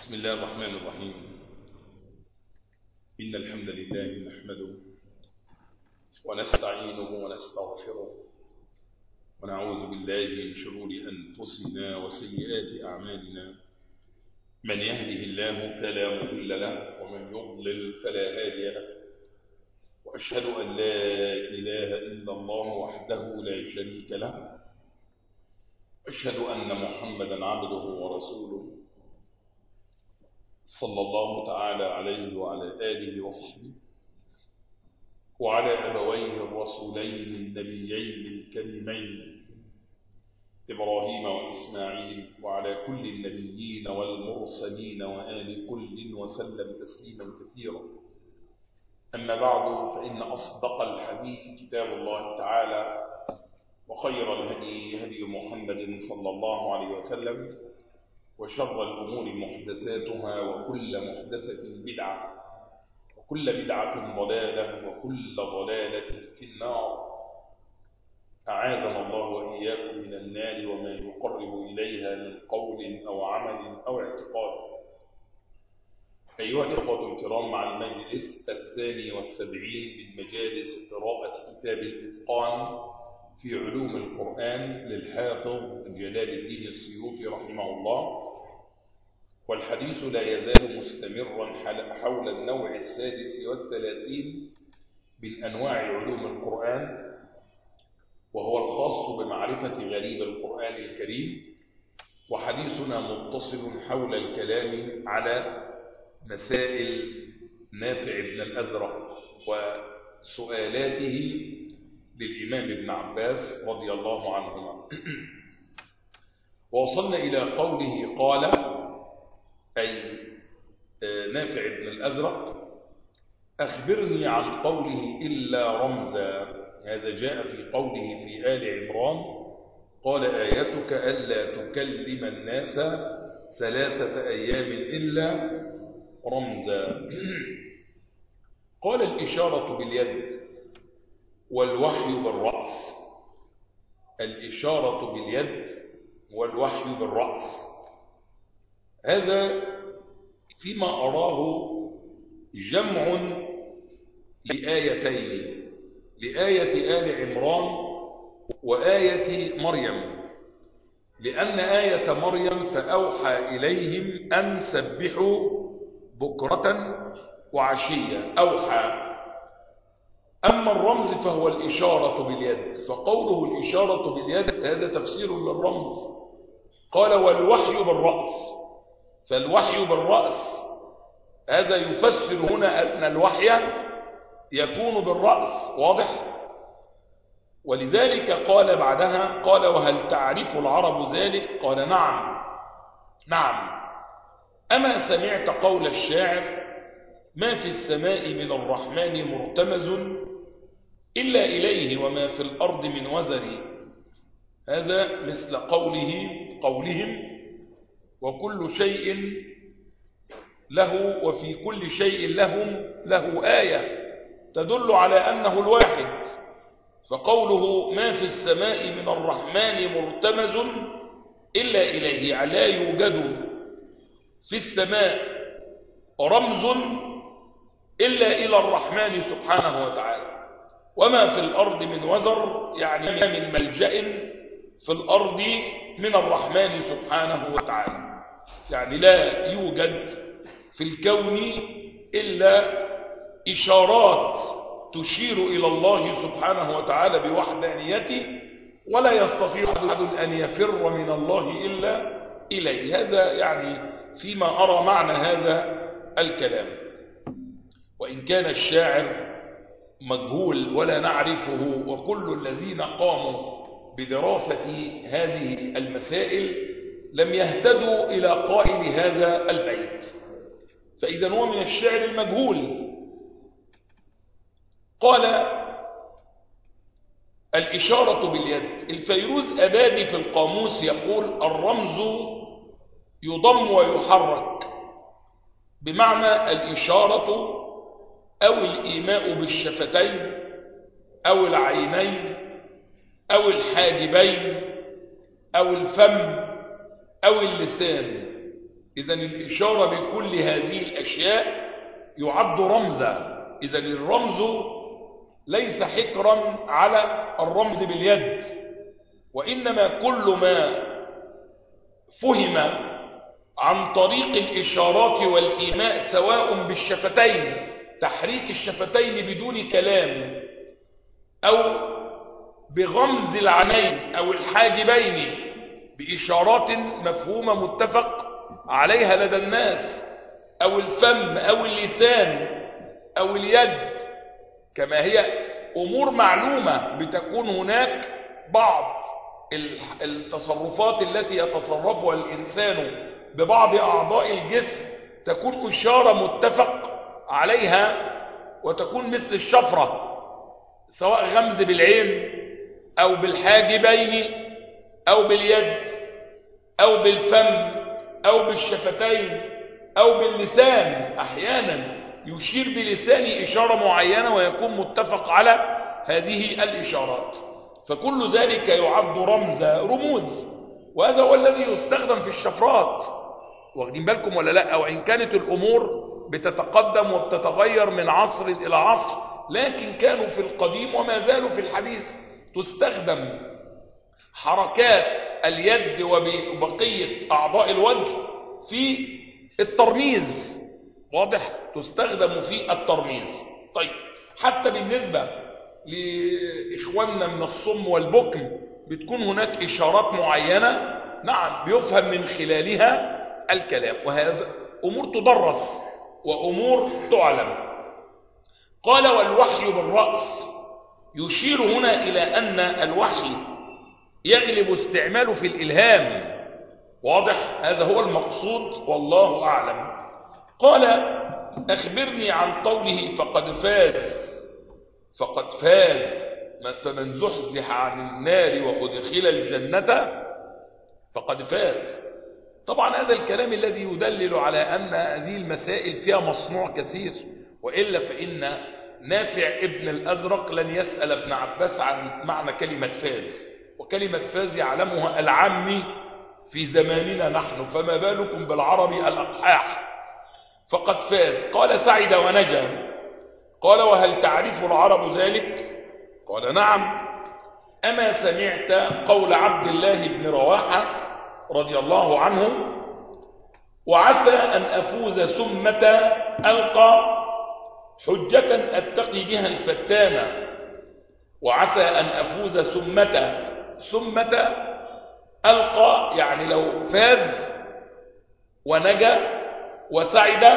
بسم الله الرحمن الرحيم. إن الحمد لله نحمده ونستعينه ونستغفره ونعوذ بالله من شرور أنفسنا وسيئات أعمالنا. من يهده الله فلا مضل له ومن يضلل فلا هادي له، وأشهد أن لا إله إلا الله وحده لا شريك له، أشهد أن محمدا عبده ورسوله صلى الله تعالى عليه وعلى آله وصحبه وعلى أبويه الرسولين النبيين الكريمين إبراهيم وإسماعيل وعلى كل النبيين والمرسلين وآل كل وسلم تسليما كثيرا. أما بعد، فإن أصدق الحديث كتاب الله تعالى، وخير الهدي هدي محمد صلى الله عليه وسلم، وشر الأمور محدثاتها، وكل محدثة بدعة، وكل بدعة ضلالة، وكل ضلالة في النار. أعاذنا الله وإياكم من النار وما يقرب إليها من قول أو عمل أو اعتقاد. أيها الإخوة الكرام، مع المجلس 72 من مجالس قراءة كتاب الإتقان في علوم القرآن للحافظ جلال الدين السيوطي رحمه الله، والحديث لا يزال مستمرا حول النوع 36 من أنواع علوم القرآن، وهو الخاص بمعرفة غريب القرآن الكريم. وحديثنا متصل حول الكلام على مسائل نافع بن الأزرق وسؤالاته للإمام ابن عباس رضي الله عنهما. ووصلنا إلى قوله قال، أي نافع بن الأزرق: أخبرني عن قوله إلا رمزا. هذا جاء في قوله في آل عمران: قال آيتك ألا تكلم الناس 3 أيام إلا رمزا. قال: الإشارة باليد والوحي بالرأس. الإشارة باليد والوحي بالرأس، هذا فيما أراه جمع لآيتين، لآية آل عمران وآية مريم. لأن آية مريم فأوحى إليهم أن سبحوا بكرة وعشية، أوحى. أما الرمز فهو الإشارة باليد، فقوله الإشارة باليد هذا تفسير للرمز. قال: والوحي بالرأس، فالوحي بالرأس هذا يفسر هنا أن الوحي يكون بالرأس، واضح؟ ولذلك قال بعدها، قال: وهل تعرف العرب ذلك؟ قال: نعم نعم. أما سمعت قول الشاعر: ما في السماء من الرحمن مرتمز إلا إليه وما في الأرض من وزر. هذا مثل قولهم: وكل شيء له وفي كل شيء له آية تدل على أنه الواحد. فقوله ما في السماء من الرحمن مرتمز إلا إليه، لا يوجد في السماء رمز إلا إلى الرحمن سبحانه وتعالى. وما في الأرض من وزر، يعني من ملجأ في الأرض من الرحمن سبحانه وتعالى، يعني لا يوجد في الكون إلا إشارات تشير إلى الله سبحانه وتعالى بوحدانيته، ولا يستطيع أحد أن يفر من الله إلا إليه. هذا يعني فيما أرى معنى هذا الكلام. وإن كان الشاعر مجهول ولا نعرفه، وكل الذين قاموا بدراسة هذه المسائل لم يهتدوا إلى قائل هذا البيت، فإذا هو من الشعر المجهول. قال: الإشارة باليد. الفيروز أبادي في القاموس يقول: الرمز يضم ويحرك، بمعنى الإشارة أو الإيماء بالشفتين أو العينين أو الحاجبين أو الفم أو اللسان. إذن الإشارة بكل هذه الأشياء يعد رمزا. إذن الرمز ليس حكرا على الرمز باليد، وإنما كل ما فهم عن طريق الإشارات والإيماء، سواء بالشفتين، تحريك الشفتين بدون كلام، أو بغمز العينين أو الحاجبين بإشارات مفهومة متفق عليها لدى الناس، أو الفم أو اللسان أو اليد، كما هي أمور معلومة بتكون هناك بعض التصرفات التي يتصرفها الإنسان ببعض أعضاء الجسم تكون إشارة متفق عليها، وتكون مثل الشفرة، سواء غمز بالعين أو بالحاجبين أو باليد أو بالفم أو بالشفتين أو باللسان. أحيانا يشير بلسانه إشارة معينة ويكون متفق على هذه الإشارات، فكل ذلك يعد رموز، وهذا هو الذي يستخدم في الشفرات. واخدين بالكم ولا لا؟ وإن كانت الأمور بتتقدم وبتتغير من عصر إلى عصر، لكن كانوا في القديم وما زالوا في الحديث تستخدم حركات اليد وبقية أعضاء الوجه في الترميز. واضح؟ تستخدم في الترميز. طيب، حتى بالنسبة لإخواننا من الصم والبكم بتكون هناك إشارات معينة، نعم، بيفهم من خلالها الكلام، وهذا أمور تدرس وأمور تعلم. قال: والوحي بالرأس، يشير هنا إلى أن الوحي يغلب استعماله في الإلهام. واضح؟ هذا هو المقصود والله أعلم. قال: أخبرني عن قوله فقد فاز فمن زحزح عن النار وأدخل الجنة فقد فاز. طبعا هذا الكلام الذي يدلل على أن هذه المسائل فيها مصنوع كثير، وإلا فإن نافع ابن الأزرق لن يسأل ابن عباس عن معنى كلمة فاز، وكلمة فاز يعلمها العامي في زماننا نحن، فما بالكم بالعربي الأقحاح. فقد فاز. قال: سعد ونجا. قال: وهل تعرف العرب ذلك؟ قال: نعم. أما سمعت قول عبد الله بن رواحة رضي الله عنه: وعسى أن أفوز ثمة ألقى حجة أتقي بها الفتانة. وعسى أن أفوز ثمة ألقى، يعني لو فاز ونجا وسعد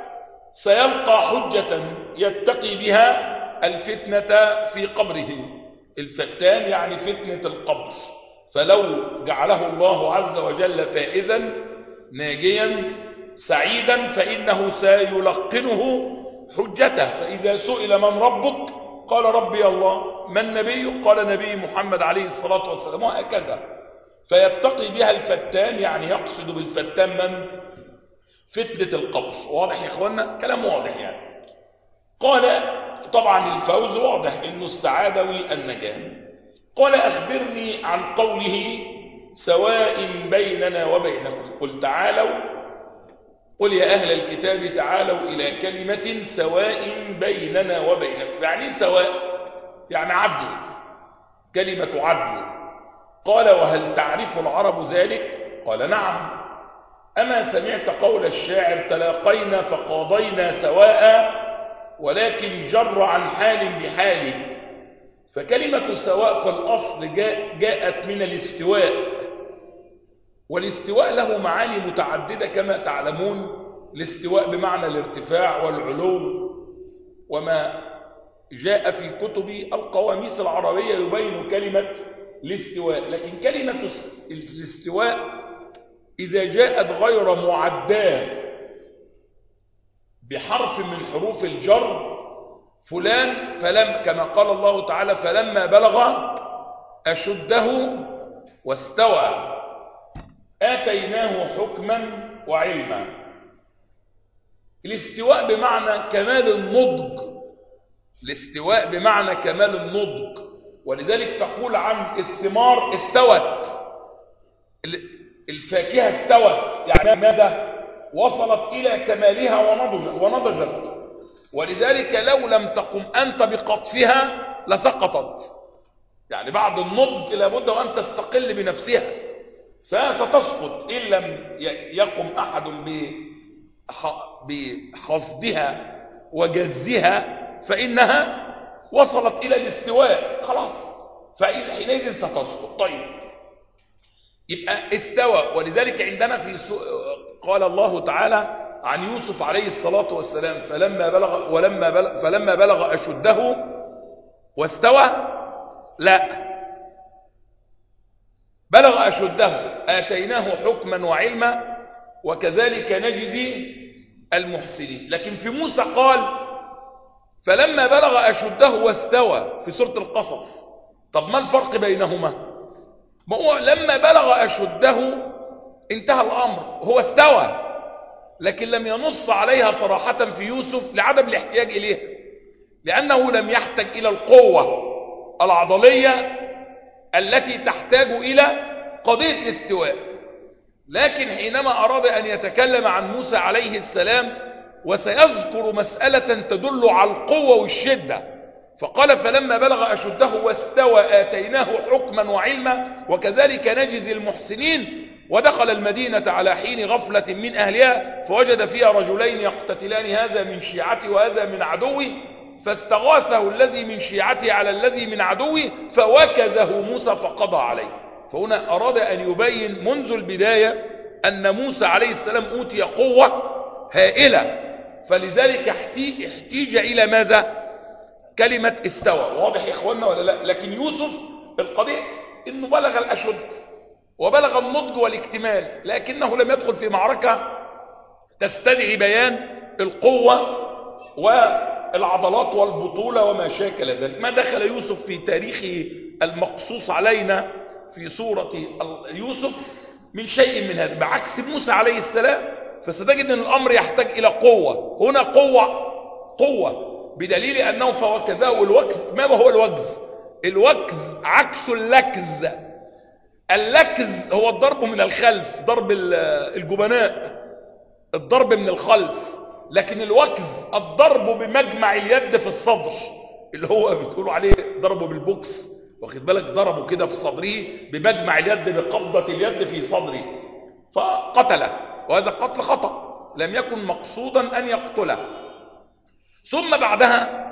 سيلقى حجة يتقي بها الفتنة في قبره. الفتان يعني فتنة القبر، فلو جعله الله عز وجل فائزا ناجيا سعيدا فإنه سيلقنه حجته. فإذا سئل من ربك قال: ربي الله. من نبي؟ قال: نبي محمد عليه الصلاة والسلام، وهكذا. فيتقي بها الفتان، يعني يقصد بالفتان من؟ فتنة القبر. واضح يا إخوانا؟ كلام واضح يعني. قال: طبعا الفوز واضح إنه السعادة والنجاة. قال: أخبرني عن قوله: سواء بيننا وبينكم. قل تعالوا، قل يا أهل الكتاب تعالوا إلى كلمة سواء بيننا وبينكم. يعني سواء، يعني عدل، كلمة عدل. قال: وهل تعرف العرب ذلك؟ قال: نعم. أما سمعت قول الشاعر: تلاقينا فقاضينا سواء ولكن جر عن حال بحال. فكلمة سواء في الأصل جاءت من الاستواء، والاستواء له معاني متعددة كما تعلمون. الاستواء بمعنى الارتفاع والعلو، وما جاء في كتب القواميس العربية يبين كلمة الاستواء. لكن كلمة الاستواء إذا جاءت غير معداه بحرف من حروف الجر، فلان كما قال الله تعالى: فلما بلغ أشده واستوى آتيناه حكما وعلما. الاستواء بمعنى كمال النضج، الاستواء بمعنى كمال النضج. ولذلك تقول عن الثمار استوت، الفاكهة استوت، يعني ماذا؟ وصلت إلى كمالها ونضجت، ولذلك لو لم تقم أنت بقطفها لسقطت. يعني بعد النضج لابد وأن تستقل بنفسها، فستسقط إن لم يقم أحد بحصدها وجزها، فإنها وصلت إلى الاستواء خلاص، فحينئذ ستسقط. طيب، يبقى استوى. ولذلك عندنا قال الله تعالى عن يوسف عليه الصلاة والسلام فلما بلغ أشده واستوى، لا، بلغ أشده آتيناه حكما وعلما وكذلك نجزي المحسنين. لكن في موسى قال فلما بلغ أشده واستوى في سورة القصص. طب ما الفرق بينهما؟ ما هو لما بلغ أشده انتهى الأمر، هو استوى، لكن لم ينص عليها صراحة في يوسف لعدم الاحتياج إليها، لأنه لم يحتاج إلى القوة العضلية التي تحتاج إلى قضية الاستواء. لكن حينما أراد أن يتكلم عن موسى عليه السلام وسيذكر مسألة تدل على القوة والشدة، فقال فلما بلغ أشده واستوى آتيناه حكما وعلما وكذلك نجزي المحسنين. ودخل المدينة على حين غفلة من أهلها فوجد فيها رجلين يقتتلان هذا من شيعته وهذا من عدوه فاستغاثه الذي من شيعته على الذي من عدوه فوكزه موسى فقضى عليه. فهنا أراد أن يبين منذ البداية أن موسى عليه السلام أوتي قوة هائلة، فلذلك احتيج إلى ماذا؟ كلمة استوى. واضح يا إخواننا ولا لا؟ لكن يوسف القضية إنه بلغ الأشد وبلغ النضج والاكتمال، لكنه لم يدخل في معركة تستدعي بيان القوة والعضلات والبطولة وما شاكل ذلك. ما دخل يوسف في تاريخه المقصوص علينا في سورة يوسف من شيء من هذا، بعكس موسى عليه السلام. فستجد أن الأمر يحتاج إلى قوة. هنا قوة بدليل أنه فوكزه. الوكز، ما هو الوكز؟ الوكز عكس اللكز. اللكز هو الضرب من الخلف، ضرب الجبناء، الضرب من الخلف. لكن الوكز الضرب بمجمع اليد في الصدر، اللي هو بتقولوا عليه ضربه بالبوكس، واخد بالك؟ ضربه كده في صدره بمجمع اليد، بقبضة اليد في صدره فقتله، وهذا قتل خطأ لم يكن مقصودا أن يقتله. ثم بعدها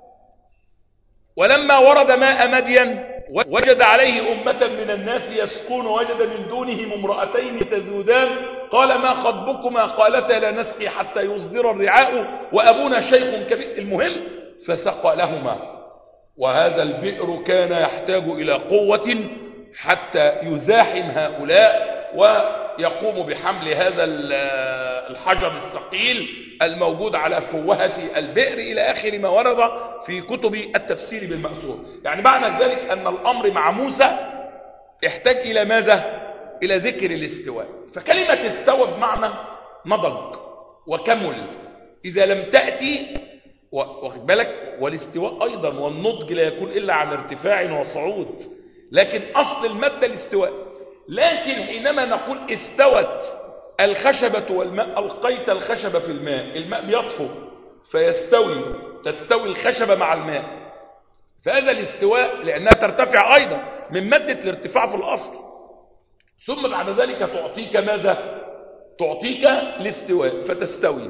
ولما ورد ماء مدين وجد عليه أمة من الناس يسقون وجد من دونهم امرأتين تذودان قال ما خطبكما قالتا لا نسقي حتى يصدر الرعاء وأبونا شيخ كبير. المهم فسقى لهما، وهذا البئر كان يحتاج إلى قوة حتى يزاحم هؤلاء ويقوم بحمل هذا الحجر الثقيل الموجود على فوهة البئر إلى آخر ما ورد في كتب التفسير بالمأثور. يعني معنى ذلك أن الأمر مع موسى يحتاج إلى ماذا؟ إلى ذكر الاستواء. فكلمة استوى بمعنى نضج وكمل. إذا لم تأتي، واخد بالك، والاستواء أيضا والنضج لا يكون إلا عن ارتفاع وصعود، لكن أصل المادة الاستواء. لكن حينما نقول استوت الخشبة والماء، ألقيت الخشبة في الماء، الماء بيطفو فيستوي، تستوي الخشبة مع الماء، فهذا الاستواء لأنها ترتفع أيضا من مادة الارتفاع في الأصل. ثم بعد ذلك تعطيك ماذا؟ تعطيك الاستواء فتستوي.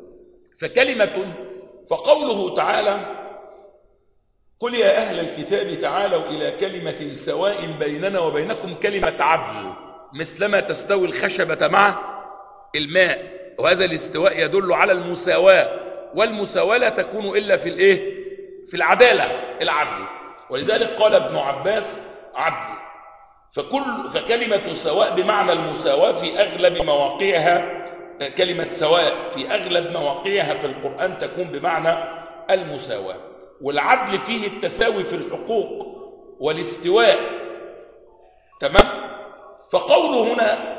فقوله تعالى قل يا أهل الكتاب تعالوا إلى كلمة سواء بيننا وبينكم كلمة عدل مثلما تستوي الخشبة مع الماء. وهذا الاستواء يدل على المساواة، والمساواة لا تكون إلا في الإيه؟ في العدالة، العدل. ولذلك قال ابن عباس عدل. فكلمة سواء بمعنى المساواة في أغلب مواقعها، كلمة سواء في أغلب مواقعها في القرآن تكون بمعنى المساواة. والعدل فيه التساوي في الحقوق والاستواء. تمام؟ فقوله هنا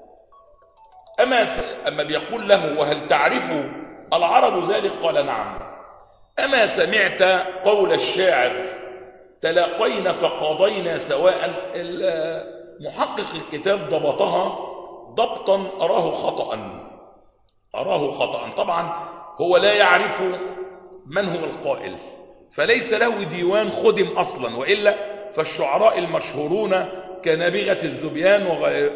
أما بيقول له وهل تعرف العرب ذلك؟ قال نعم. أما سمعت قول الشاعر تلاقينا فقاضينا سواء؟ محقق الكتاب ضبطها ضبطا أراه خطأ. أراه خطأ. طبعا هو لا يعرف من هو القائل، فليس له ديوان خدم أصلا، وإلا فالشعراء المشهورون كنابغة الزبيان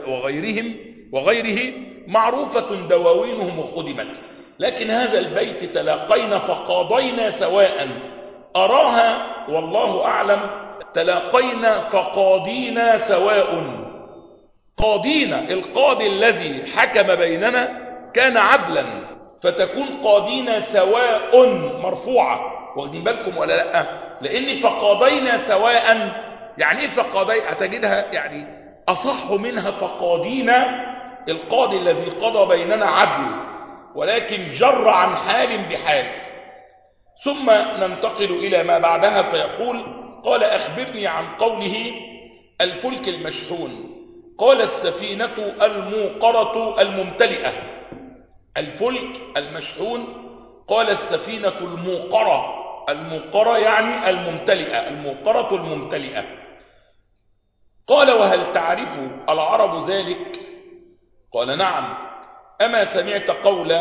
وغيره معروفة دواوينهم وخدمت. لكن هذا البيت تلاقينا فقاضينا سواء، أراها والله أعلم تلاقينا فقاضينا سواء. قاضينا، القاضي الذي حكم بيننا كان عدلا، فتكون قاضينا سواء مرفوعة. واخدين بالكم ولا لا؟ لأن فقاضينا سواء يعني ايه فقاضي؟ هتجدها يعني أصح منها فقاضينا، القاضي الذي قضى بيننا عدل، ولكن جر عن حال بحال. ثم ننتقل إلى ما بعدها فيقول: قال أخبرني عن قوله الفلك المشحون. قال السفينة الموقرة الممتلئة. الفلك المشحون، قال السفينة الموقرة. الموقرة يعني الممتلئة، الموقرة الممتلئة. قال: وهل تعرف العرب ذلك؟ قال: نعم. أما سمعت قول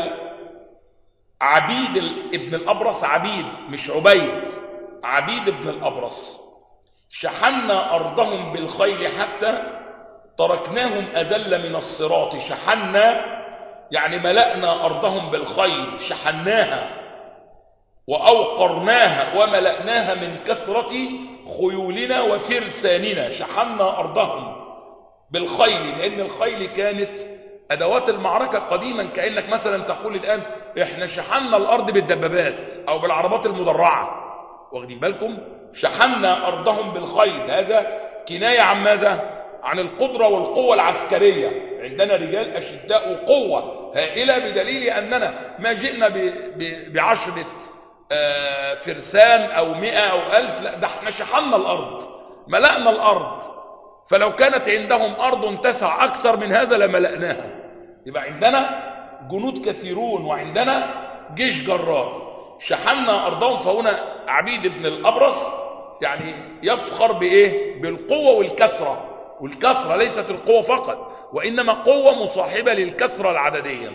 عبيد ابن الأبرص؟ عبيد مش عبيد، عبيد ابن الأبرص: شحنا أرضهم بالخيل حتى تركناهم أذل من الصراط. شحنا يعني ملأنا أرضهم بالخيل، شحناها وأوقرناها وملأناها من كثرة خيولنا وفرساننا. شحنا أرضهم بالخيل، لأن الخيل كانت أدوات المعركة قديما، كأنك مثلا تقول الآن إحنا شحنا الأرض بالدبابات أو بالعربات المدرعة. واخدين بالكم؟ شحنا أرضهم بالخيل، هذا كناية عن ماذا؟ عن القدرة والقوة العسكرية. عندنا رجال أشداء وقوة هائلة، بدليل أننا ما جئنا بعشرة فرسان أو 100 أو 1000، لا، ده احنا شحنا الأرض، ملأنا الأرض. فلو كانت عندهم أرض تسع أكثر من هذا لملأناها. يبقى عندنا جنود كثيرون وعندنا جيش جرار. شحنا أرضهم. فهنا عبيد بن الأبرص يعني يفخر بإيه؟ بالقوة والكثرة. والكثرة ليست القوة فقط، وإنما قوة مصاحبة للكثرة العددية.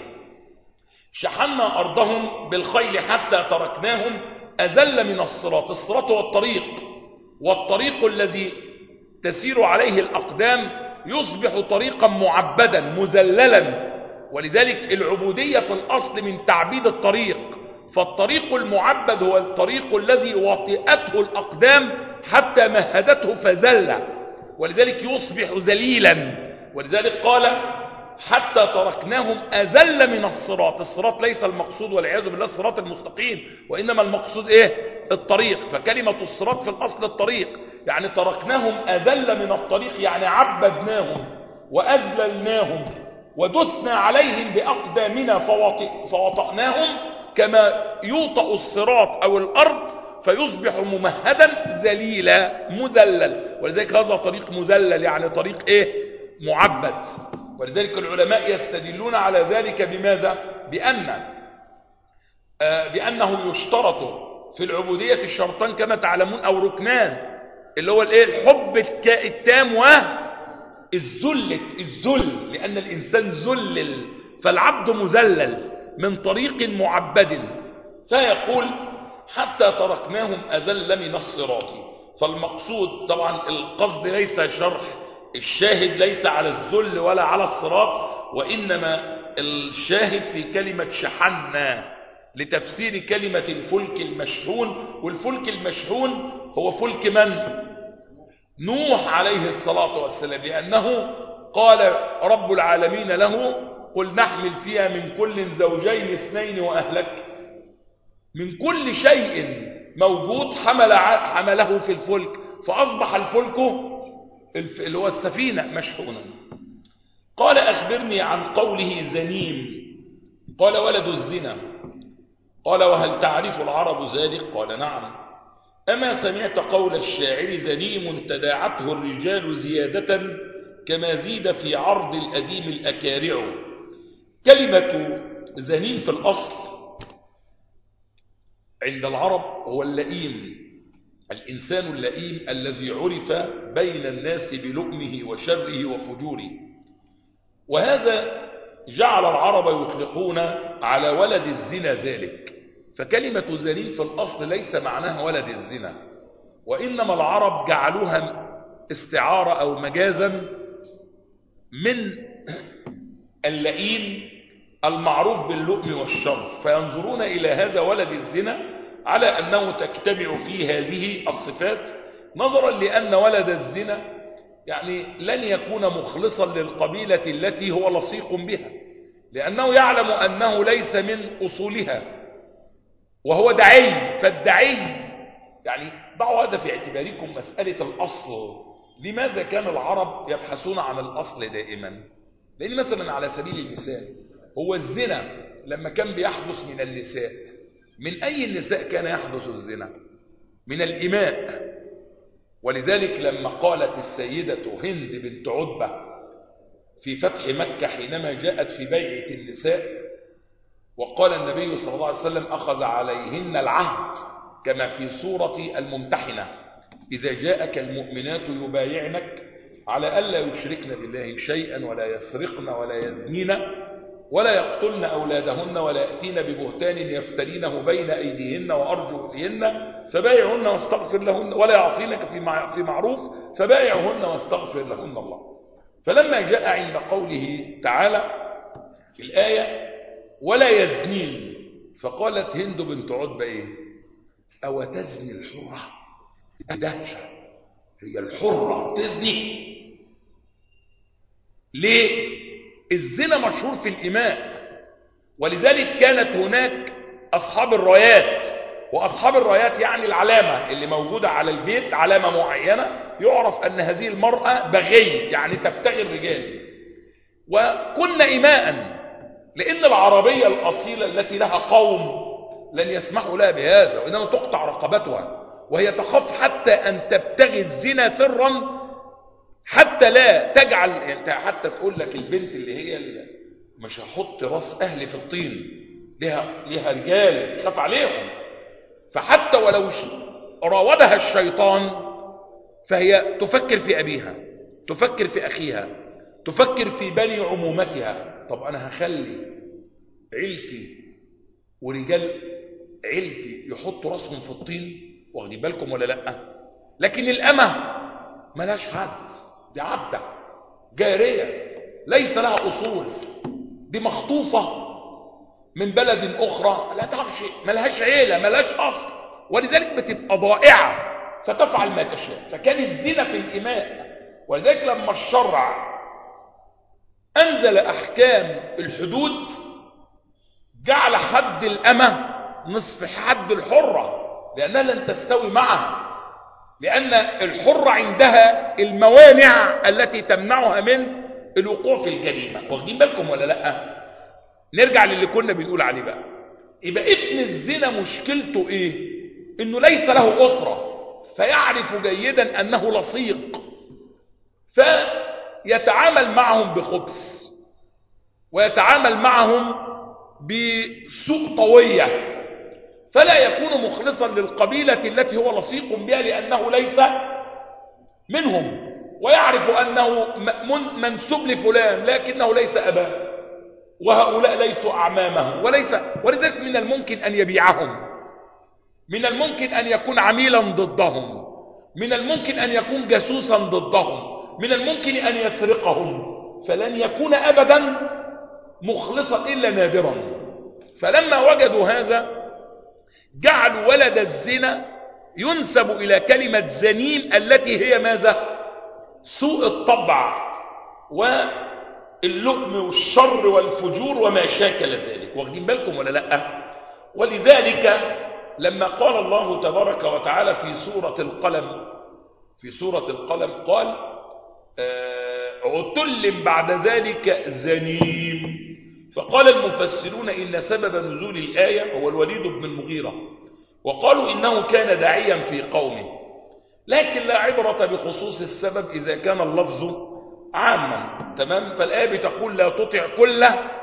شحنا أرضهم بالخيل حتى تركناهم أذل من الصراط. الصراط هو الطريق، والطريق الذي تسير عليه الأقدام يصبح طريقا معبدا مذللا. ولذلك العبودية في الأصل من تعبيد الطريق. فالطريق المعبد هو الطريق الذي وطئته الأقدام حتى مهدته فذل، ولذلك يصبح ذليلا. ولذلك قال: حتى تركناهم أذل من الصراط. الصراط ليس المقصود والعياذ بالله الصراط المستقيم، وإنما المقصود إيه؟ الطريق. فكلمة الصراط في الأصل الطريق، يعني تركناهم أذل من الطريق، يعني عبدناهم وأذللناهم ودسنا عليهم بأقدامنا فوطأناهم كما يوطأ الصراط أو الأرض فيصبح ممهدا ذليلا مذلل. ولذلك هذا طريق مذلل، يعني طريق إيه؟ معبد. ولذلك العلماء يستدلون على ذلك بماذا؟ بأنه يشترط في العبودية شرطان كما تعلمون، أو ركنان، اللي هو الايه؟ الحب التام والذل. لأن الإنسان ذلل، فالعبد مذلل من طريق معبد. فيقول: حتى تركناهم أذل من الصراط. فالمقصود طبعا القصد ليس شرح، الشاهد ليس على الذل ولا على الصراط، وإنما الشاهد في كلمة شحنا لتفسير كلمة الفلك المشحون. والفلك المشحون هو فلك من؟ نوح عليه الصلاة والسلام، لأنه قال رب العالمين له: قل نحمل فيها من كل زوجين اثنين وأهلك. من كل شيء موجود حمله في الفلك، فأصبح الفلك اللي هو السفينة مشحونا. قال: أخبرني عن قوله زنيم. قال: ولد الزنا. قال: وهل تعرف العرب ذلك؟ قال: نعم. أما سمعت قول الشاعر: زنيم تداعته الرجال زيادة كما زيد في عرض الأديم الأكارع. كلمة زنيم في الأصل عند العرب هو اللئيم، الإنسان اللئيم الذي عرف بين الناس بلؤمه وشره وفجوره. وهذا جعل العرب يطلقون على ولد الزنا ذلك، فكلمة زنين في الأصل ليس معناها ولد الزنا، وإنما العرب جعلوها استعارة أو مجازا من اللئيم المعروف باللؤم والشر، فينظرون إلى هذا ولد الزنا على أنه تجتمع فيه هذه الصفات، نظرا لأن ولد الزنا يعني لن يكون مخلصا للقبيلة التي هو لصيق بها، لأنه يعلم أنه ليس من أصولها وهو دعي. فالدعي يعني ضعوا هذا في اعتباركم مسألة الأصل. لماذا كان العرب يبحثون عن الأصل دائما؟ لأن مثلا على سبيل المثال هو الزنا لما كان بيحدث من النساء، من أي النساء كان يحدث الزنا؟ من الإماء. ولذلك لما قالت السيدة هند بنت عتبة في فتح مكة حينما جاءت في بيعة النساء وقال النبي صلى الله عليه وسلم أخذ عليهن العهد كما في سورة الممتحنة: إذا جاءك المؤمنات يبايعنك على ألا يشركن بالله شيئا ولا يسرقن ولا يزنين ولا يقتلن أولادهن ولا يأتين ببهتان يفترينه بين أيديهن وأرجلهن فبايعهن واستغفر لهن ولا يعصينك في معروف فبايعهن واستغفر لهن الله. فلما جاء عند قوله تعالى في الآية ولا يزنين، فقالت هند بنت عتبة إيه؟ أو تزني الحرة؟ دهشة، هي الحرة تزني؟ ليه؟ الزنا مشهور في الإماء، ولذلك كانت هناك أصحاب الرايات، وأصحاب الرايات يعني العلامة اللي موجودة على البيت، علامة معينة يعرف أن هذه المرأة بغي يعني تبتغي الرجال، وكن إماء، لأن العربية الأصيلة التي لها قوم لن يسمحوا لها بهذا، وإنما تقطع رقبتها، وهي تخاف حتى أن تبتغي الزنا سرا حتى لا تجعل، انت حتى تقول لك البنت اللي هي مش هحط راس اهلي في الطين، ليها رجال تخاف عليهم، فحتى ولو راودها الشيطان فهي تفكر في ابيها، تفكر في اخيها، تفكر في بني عمومتها. طب انا هخلي عيلتي ورجال عيلتي يحطوا راسهم في الطين؟ واخدين بالكم ولا لا؟ لكن الامه ملاش حد، دي عبدة جارية ليس لها أصول، دي مخطوفة من بلد أخرى لا تعرف شيء، ملهاش عيلة ملهاش أصل، ولذلك بتبقى ضائعة فتفعل ما تشاء. فكان الزنا في الإماء، ولذلك لما الشرع أنزل أحكام الحدود جعل حد الأمة نصف حد الحرة، لأنها لن تستوي معها، لأن الحرة عندها الموانع التي تمنعها من الوقوع في الجريمة. واخدين بالكم ولا لا؟ نرجع للي كنا بنقول عليه بقى. يبقى ابن الزنا مشكلته ايه؟ انه ليس له أسرة، فيعرف جيدا أنه لصيق، فيتعامل معهم بخبث ويتعامل معهم بسوء طوية، فلا يكون مخلصا للقبيلة التي هو لصيق بها لأنه ليس منهم، ويعرف أنه منسوب لفلان لكنه ليس أباه، وهؤلاء ليسوا أعمامه، ولذلك من الممكن أن يبيعهم، من الممكن أن يكون عميلا ضدهم، من الممكن أن يكون جاسوسا ضدهم، من الممكن أن يسرقهم، فلن يكون أبدا مخلصا إلا نادرا. فلما وجدوا هذا جعلوا ولد الزنا ينسب إلى كلمة زنيم التي هي ماذا؟ سوء الطبع واللؤم والشر والفجور وما شاكل ذلك. واخدين بالكم ولا لا؟ ولذلك لما قال الله تبارك وتعالى في سورة القلم قال عتل بعد ذلك زنيم. فقال المفسرون إن سبب نزول الآية هو الوليد بن المغيرة، وقالوا إنه كان داعيا في قومه، لكن لا عبرة بخصوص السبب إذا كان اللفظ عاما. تمام؟ فالآية بتقول لا تطع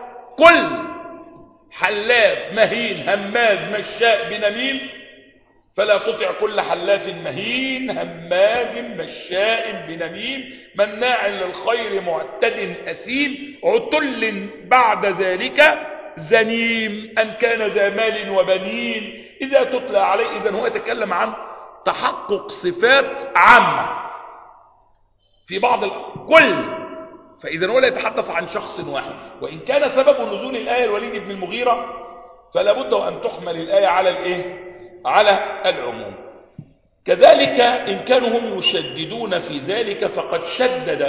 كل حلاف مهين هماز مشاء بنميم فلا تطع كل حلاف مهين هماز مشاء بنميم مناع للخير معتد أثيم عتل بعد ذلك زنيم أن كان ذا مال وبنين إذا تتلى عليه. إذن هو يتكلم عن تحقق صفات عامة في بعض الكل، فإذن هو لا يتحدث عن شخص واحد. وإن كان سبب نزول الآية الوليد بن المغيرة فلا بد أن تحمل الآية على الإيه؟ على العموم. كذلك إن كانوا هم يشددون في ذلك فقد شدد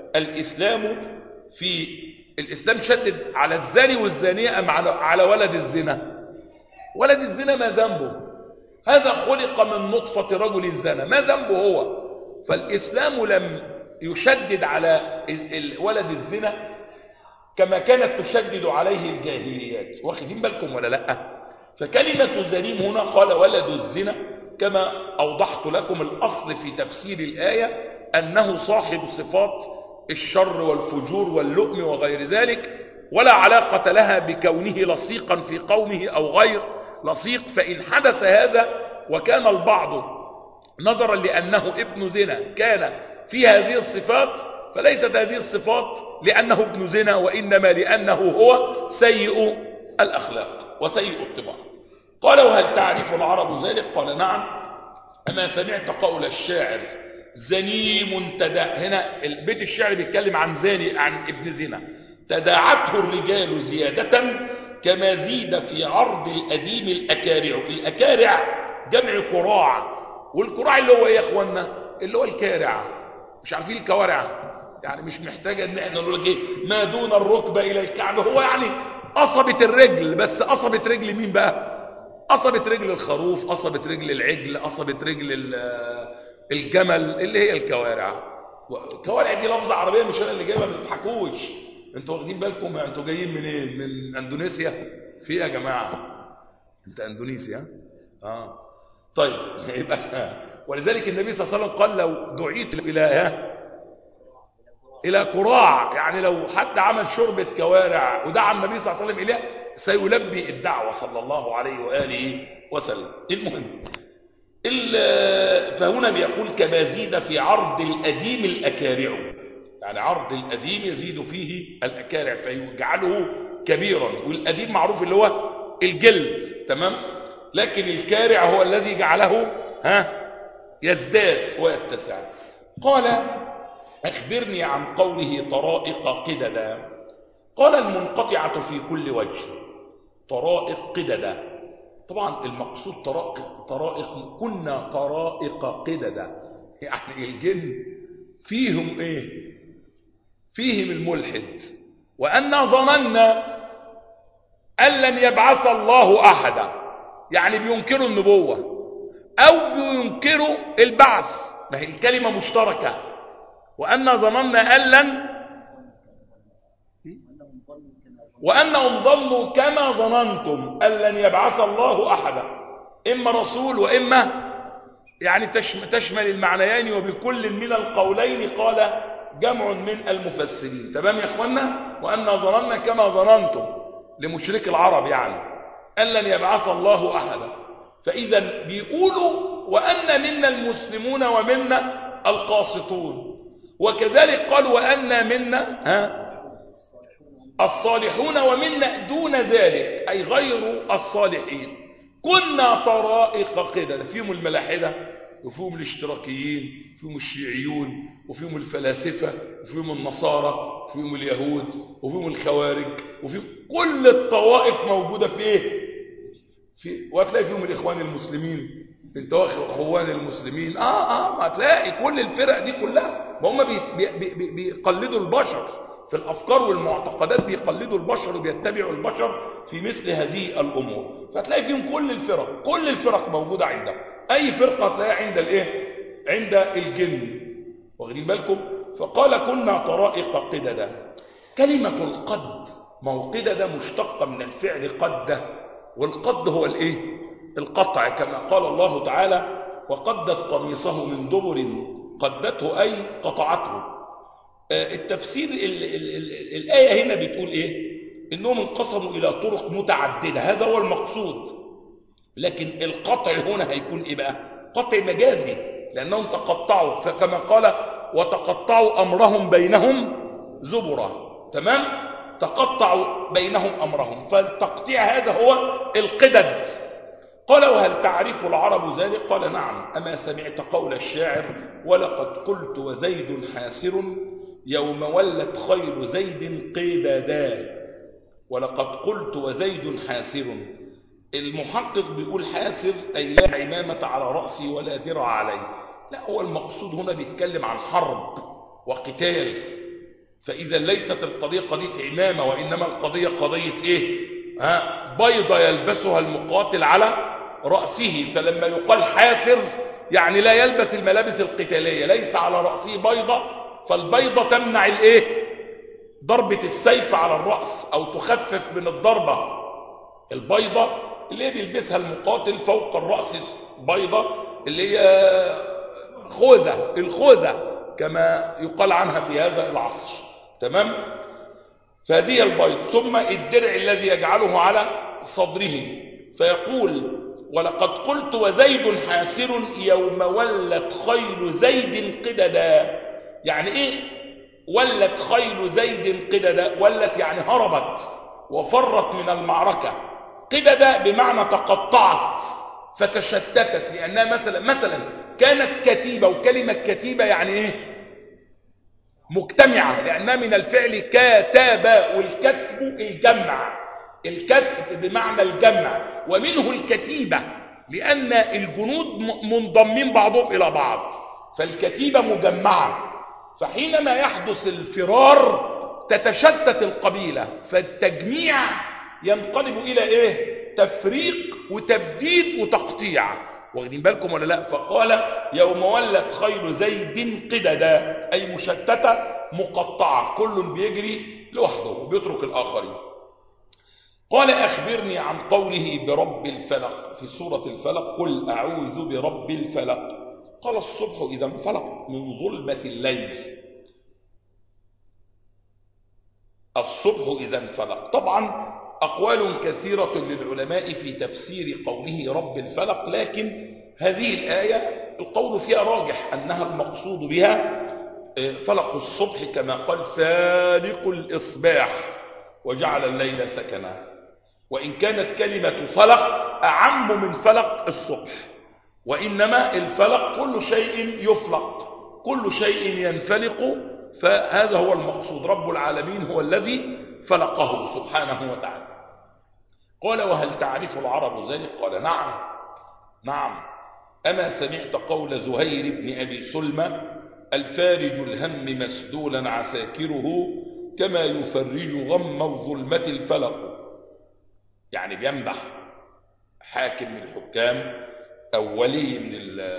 الإسلام شدد على الزاني والزانية أم على ولد الزنا؟ ولد الزنا ما ذنبه؟ هذا خلق من نطفة رجل زنا، ما ذنبه هو؟ فالإسلام لم يشدد على ولد الزنا كما كانت تشدد عليه الجاهليات. واخدين بالكم ولا لأ؟ فكلمة زنيم هنا قال ولد الزنا كما أوضحت لكم. الأصل في تفسير الآية أنه صاحب صفات الشر والفجور واللؤم وغير ذلك، ولا علاقة لها بكونه لصيقا في قومه أو غير لصيق. فإن حدث هذا وكان البعض نظرا لأنه ابن زنا كان في هذه الصفات، فليست هذه الصفات لأنه ابن زنا، وإنما لأنه هو سيء الأخلاق وسيء الطباع. قال وهل تعرف العرب ذلك؟ قال نعم. أما سمعت قول الشاعر زنيم هنا البيت الشعر بيتكلم عن زاني، عن ابن زنا. تداعته الرجال زيادة كما زيد في عرض الأديم الأكارع. الأكارع جمع كراع، والكراع اللي هو ايه يا اخوانا؟ اللي هو الكارع. مش عارفين الكوارع؟ يعني مش محتاجة ان احنا نقول لك ايه ما دون الركبة الى الكعب، هو يعني قصبة الرجل. بس قصبة رجل مين بقى؟ قصبة رجل الخروف، قصبة رجل العجل، قصبة رجل الجمل، اللي هي الكوارع. الكوارع دي لفظة عربية مش انا اللي جايبها، ما تضحكوش. انتوا واخدين بالكم؟ انتوا جايين منين؟ من اندونيسيا؟ في يا جماعة انت اندونيسيا؟ طيب يبقى ولذلك النبي صلى الله عليه وسلم قال لو دعيت الى كراع، يعني لو حد عمل شوربة كوارع ودعا النبي صلى الله عليه وسلم اليها سيلبي الدعوة صلى الله عليه وآله وسلم. المهم فهنا بيقول كما زيد في عرض الأديم الأكارع، يعني عرض الأديم يزيد فيه الأكارع فيجعله كبيرا. والأديم معروف اللي هو الجلد، تمام؟ لكن الكارع هو الذي جعله يزداد ويتسع. قال أخبرني عن قوله طرائق قددا. قال المنقطعة في كل وجه، طرائق قددا. طبعا المقصود طرائق كنا طرائق قددا، يعني الجن فيهم ايه؟ فيهم الملحد، وأنا ظننا أن لن يبعث الله أحدا، يعني بينكروا النبوة أو بينكروا البعث، ما هي الكلمة مشتركة. وأنا ظننا أن لن، وأنهم ظنوا كما ظننتم أن لن يبعث الله أحدا، إما رسول وإما، يعني تشمل المعنيين. وبكل من القولين قال جمع من المفسرين. تمام يا اخوانا؟ وأنا ظننا كما ظننتم لمشرك العرب، يعني أن لن يبعث الله أحدا. فإذا بيقولوا وأن منا المسلمون ومنا القاسطون، وكذلك قال وأن منا الصالحون ومنا دون ذلك أي غير الصالحين. كنا طرائق قددا، فيهم الملاحدة وفيهم الاشتراكيين، وفيهم الشيعيون، وفيهم الفلاسفة، وفيهم النصارى، وفيهم اليهود، وفيهم الخوارج، وفيهم كل الطوائف موجودة في ايه؟ وهتلاقي فيهم الإخوان المسلمين، انت واخد اخوان المسلمين، ما هتلاقي كل الفرق دي كلها، ما هم بيقلدوا البشر في الأفكار والمعتقدات، بيقلدوا البشر وبيتبعوا البشر في مثل هذه الأمور. فتلاقي فيهم كل الفرق موجودة عندهم. أي فرقة هتلاقيها عند الايه؟ عند الجن. واخدين بالكم؟ فقال كنا طرائق قددا. كلمة القد، ما هو قددا مشتقة من الفعل قد، والقد هو الايه؟ القطع، كما قال الله تعالى وقدت قميصه من دبر، قدته أي قطعته. التفسير الآية هنا بتقول ايه؟ انهم انقسموا الى طرق متعددة، هذا هو المقصود. لكن القطع هنا هيكون ايه بقى؟ قطع مجازي، لانهم تقطعوا، فكما قال وتقطعوا امرهم بينهم زبرا. تمام؟ تقطعوا بينهم امرهم، فالتقطيع هذا هو القدد. قال وهل تعرف العرب ذلك؟ قال نعم. أما سمعت قول الشاعر ولقد قلت وزيد حاسر يوم ولت خيل زيد قددا. ولقد قلت وزيد حاسر، المحقق بيقول حاسر أي لا عمامة على رأسي ولا درع علي. لا، هو المقصود هنا بيتكلم عن حرب وقتال، فإذا ليست القضية قضية عمامة، وإنما القضية قضية إيه؟ بيضة يلبسها المقاتل على رأسه. فلما يقال حاسر يعني لا يلبس الملابس القتالية، ليس على رأسه بيضة، فالبيضة تمنع الإيه؟ ضربة السيف على الرأس، أو تخفف من الضربة. البيضة اللي بيلبسها المقاتل فوق الرأس بيضة، اللي هي خوذة، الخوذة كما يقال عنها في هذا العصر. تمام؟ فهذه البيض. ثم الدرع الذي يجعله على صدره، فيقول ولقد قلت وزيد حاسر يوم ولت خيل زيد قددا. يعني ايه ولت خيل زيد قددا؟ ولت يعني هربت وفرت من المعركة، قددا بمعنى تقطعت فتشتتت، لأنها مثلا كانت كتيبة، وكلمة كتيبة يعني ايه؟ مجتمعة، لأنها من الفعل كتب، والكتب الجمع، الكتب بمعنى الجمع، ومنه الكتيبة لأن الجنود منضمين بعضهم إلى بعض، فالكتيبة مجمعة. فحينما يحدث الفرار تتشتت القبيلة، فالتجميع ينقلب إلى إيه؟ تفريق وتبديد وتقطيع. واخدين بالكم ولا لا؟ فقال يوم ولت خيل زيد قددا، أي مشتتة مقطعة، كل بيجري لوحده وبيترك الآخرين. قال أخبرني عن قوله برب الفلق في سورة الفلق، قل أعوذ برب الفلق. قال الصبح إذا انفلق من ظلمة الليل. الصبح إذا انفلق. طبعا أقوال كثيرة للعلماء في تفسير قوله رب الفلق، لكن هذه الآية القول فيها راجح أنها المقصود بها فلق الصبح، كما قال فالق الإصباح وجعل الليل سكنا. وإن كانت كلمة فلق أعم من فلق الصبح، وإنما الفلق كل شيء يفلق، كل شيء ينفلق، فهذا هو المقصود. رب العالمين هو الذي فلقه سبحانه وتعالى. قال وهل تعرف العرب ذلك؟ قال نعم. نعم. أما سمعت قول زهير بن أبي سلمى الفارج الهم مسدولا عساكره كما يفرج غم الظلمة الفلق. يعني بيمدح حاكم من الحكام أو ولي من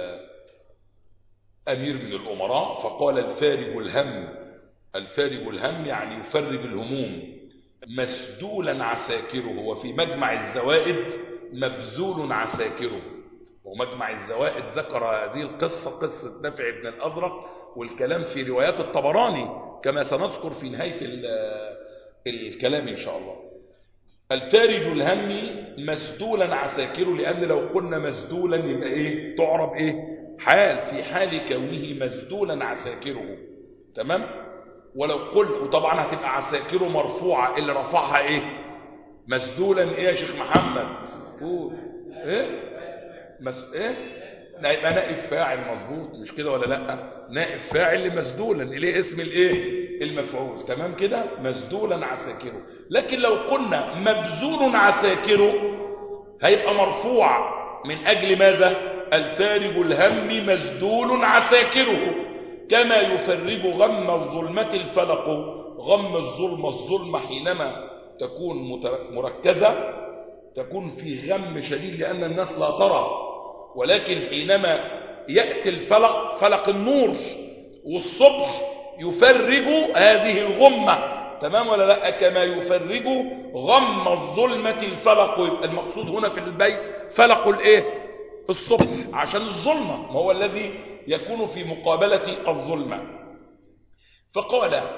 أمير من الأمراء، فقال الفارج الهم. الفارج الهم يعني يفرج الهموم. مسدولا عساكره، وفي مجمع الزوائد مبذول عساكره. ومجمع الزوائد ذكر هذه القصة، قصة نافع بن الأزرق، والكلام في روايات الطبراني كما سنذكر في نهاية الكلام إن شاء الله. الفارج الهم مسدولا عساكره، لأن لو قلنا مسدولا يبقى إيه؟ تعرب إيه؟ حال، في حال كونه مسدولا عساكره. تمام؟ ولو قلت، وطبعا هتبقى عساكره مرفوعة، اللي رفعها إيه؟ مسدولا إيه يا شيخ محمد؟ قول إيه؟ إيه؟ يبقى نائب فاعل، مظبوط مش كده ولا لا؟ نائب فاعل لمسدولا، إليه اسم الإيه؟ المفعول. تمام كده؟ مسدولا عساكره. لكن لو قلنا مبذول عساكره هيبقى مرفوع من أجل ماذا؟ الفارج الهم مسدول عساكره كما يفرج غم الظلمة الفلق. غم الظلمة حينما تكون مركزة تكون في غم شديد لأن الناس لا ترى، ولكن حينما يأتي الفلق، فلق النور، والصبح يفرج هذه الغمة. تمام ولا لا؟ كما يفرج غم الظلمة الفلق. المقصود هنا في البيت فلق الايه؟ الصبح، عشان الظلمة ما هو الذي يكون في مقابلة الظلمة. فقال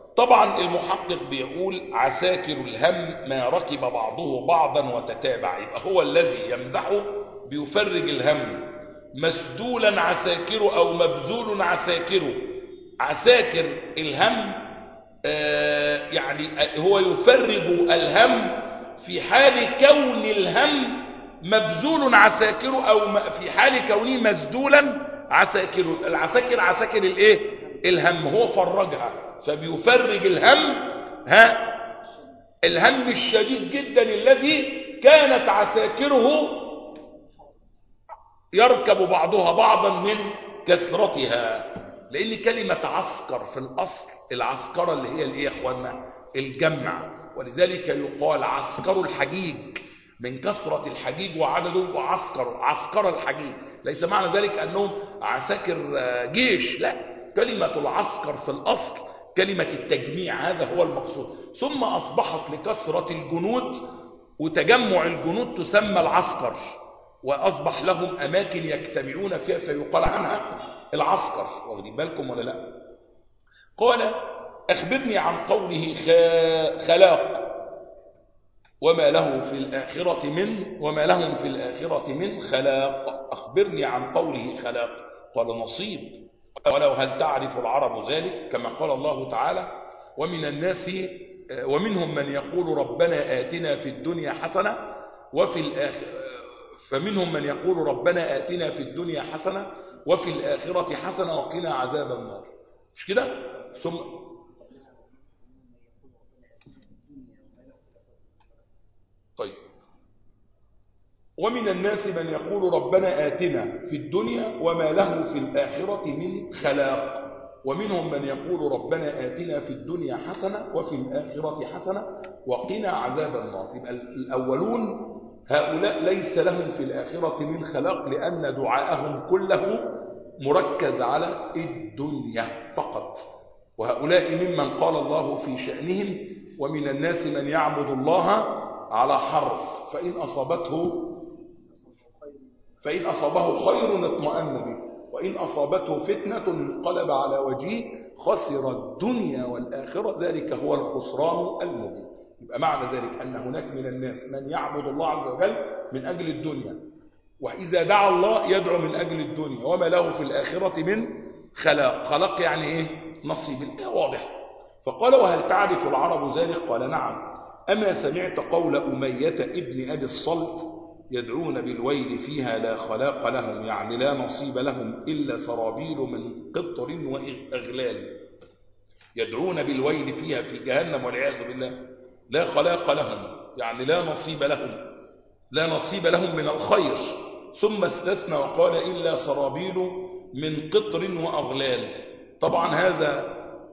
طبعا المحقق بيقول عساكر الهم ما ركب بعضه بعضا وتتابع، يبقى هو الذي يمدحه بيفرج الهم. مسدولا عساكره أو مبذول عساكره، عساكر الهم يعني هو يفرج الهم في حال كون الهم مبذول عساكره، أو في حال كونه مسدولا عساكره. العساكر عساكر الايه؟ الهم، هو فرجها فبيفرج الهم، الهم الشديد جدا الذي كانت عساكره يركب بعضها بعضا من كثرتها. لأن كلمة عسكر في الأصل العسكرة اللي هي الايه يا اخوانا؟ الجمع، ولذلك يقال عسكر الحجيج من كثرة الحجيج وعدده، عسكر الحجيج. ليس معنى ذلك أنهم عساكر جيش، لا، كلمة العسكر في الأصل كلمة التجميع، هذا هو المقصود. ثم أصبحت لكثرة الجنود وتجمع الجنود تسمى العسكر، وأصبح لهم أماكن يجتمعون فيها فيقال عنها العسكر. واخدين بالكم ولا لا؟ قال أخبرني عن قوله خلاق وما له في الآخرة وما لهم في الآخرة من خلاق. أخبرني عن قوله خلاق، قال نصيب. ولو هل تعرف العرب ذلك؟ كما قال الله تعالى ومن الناس ومنهم من يقول ربنا آتنا في الدنيا حسنة وفي الآخرة، فمنهم من يقول ربنا آتنا في الدنيا حسنة وفي الآخرة حسنة وقنا عذاب النار. مش كده؟ ثم طيب، ومن الناس من يقول ربنا آتنا في الدنيا وما له في الآخرة من خلاق، ومنهم من يقول ربنا آتنا في الدنيا حسنة وفي الآخرة حسنة وقنا عذاب النار. يبقى الأولون هؤلاء ليس لهم في الآخرة من خلاق، لأن دعاءهم كله مركز على الدنيا فقط. وهؤلاء ممن قال الله في شأنهم ومن الناس من يعبد الله على حرف فإن أصابه خير اطمأن به وإن أصابته فتنة انقلب على وجهه خسر الدنيا والآخرة ذلك هو الخسران المبين. يبقى معنى ذلك أن هناك من الناس من يعبد الله عز وجل من أجل الدنيا، وإذا دعا الله يدعو من أجل الدنيا، وما له في الآخرة من خلاق. خلاق يعني إيه؟ نصيب. واضح. فقال وهل تعرف العرب ذلك؟ قال نعم. أما سمعت قول أمية ابن أبي الصلت يدعون بالويل فيها لا خلاق لهم، يعني لا نصيب لهم إلا سرابيل من قطر وأغلال. يدعون بالويل فيها في جهنم والعياذ بالله، لا خلاق لهم يعني لا نصيب لهم من الخير. ثم استثنى وقال إلا سرابيل من قطر وأغلال. طبعا هذا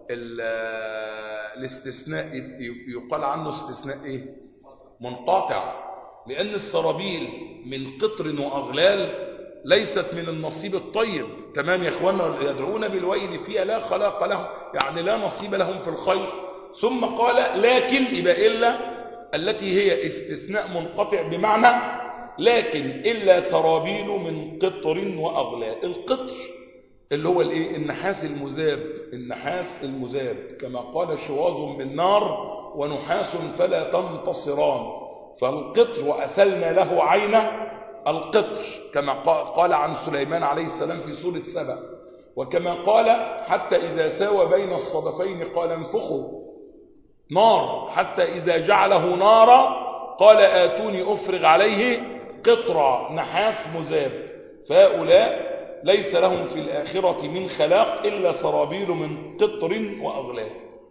الاستثناء يقال عنه استثناء إيه؟ منقطع، لأن السرابيل من قطر وأغلال ليست من النصيب الطيب. تمام يا إخوانا؟ يدعون بالويل فيها لا خلاق لهم يعني لا نصيب لهم في الخير. ثم قال لكن، يبقى إلا التي هي استثناء منقطع بمعنى لكن إلا سرابيل من قطر وأغلال. القطر اللي هو الايه؟ النحاس المذاب، كما قال شواظ من نار ونحاس فلا تنتصران. فالقطر وأسلنا له عين القطر، كما قال عن سليمان عليه السلام في سورة سبأ. وكما قال حتى إذا ساوى بين الصدفين قال انفخوا نار حتى إذا جعله نارا قال آتوني أفرغ عليه قطرا، نحاس مذاب. فهؤلاء ليس لهم في الآخرة من خلاق إلا سرابيل من قطر وأغلال.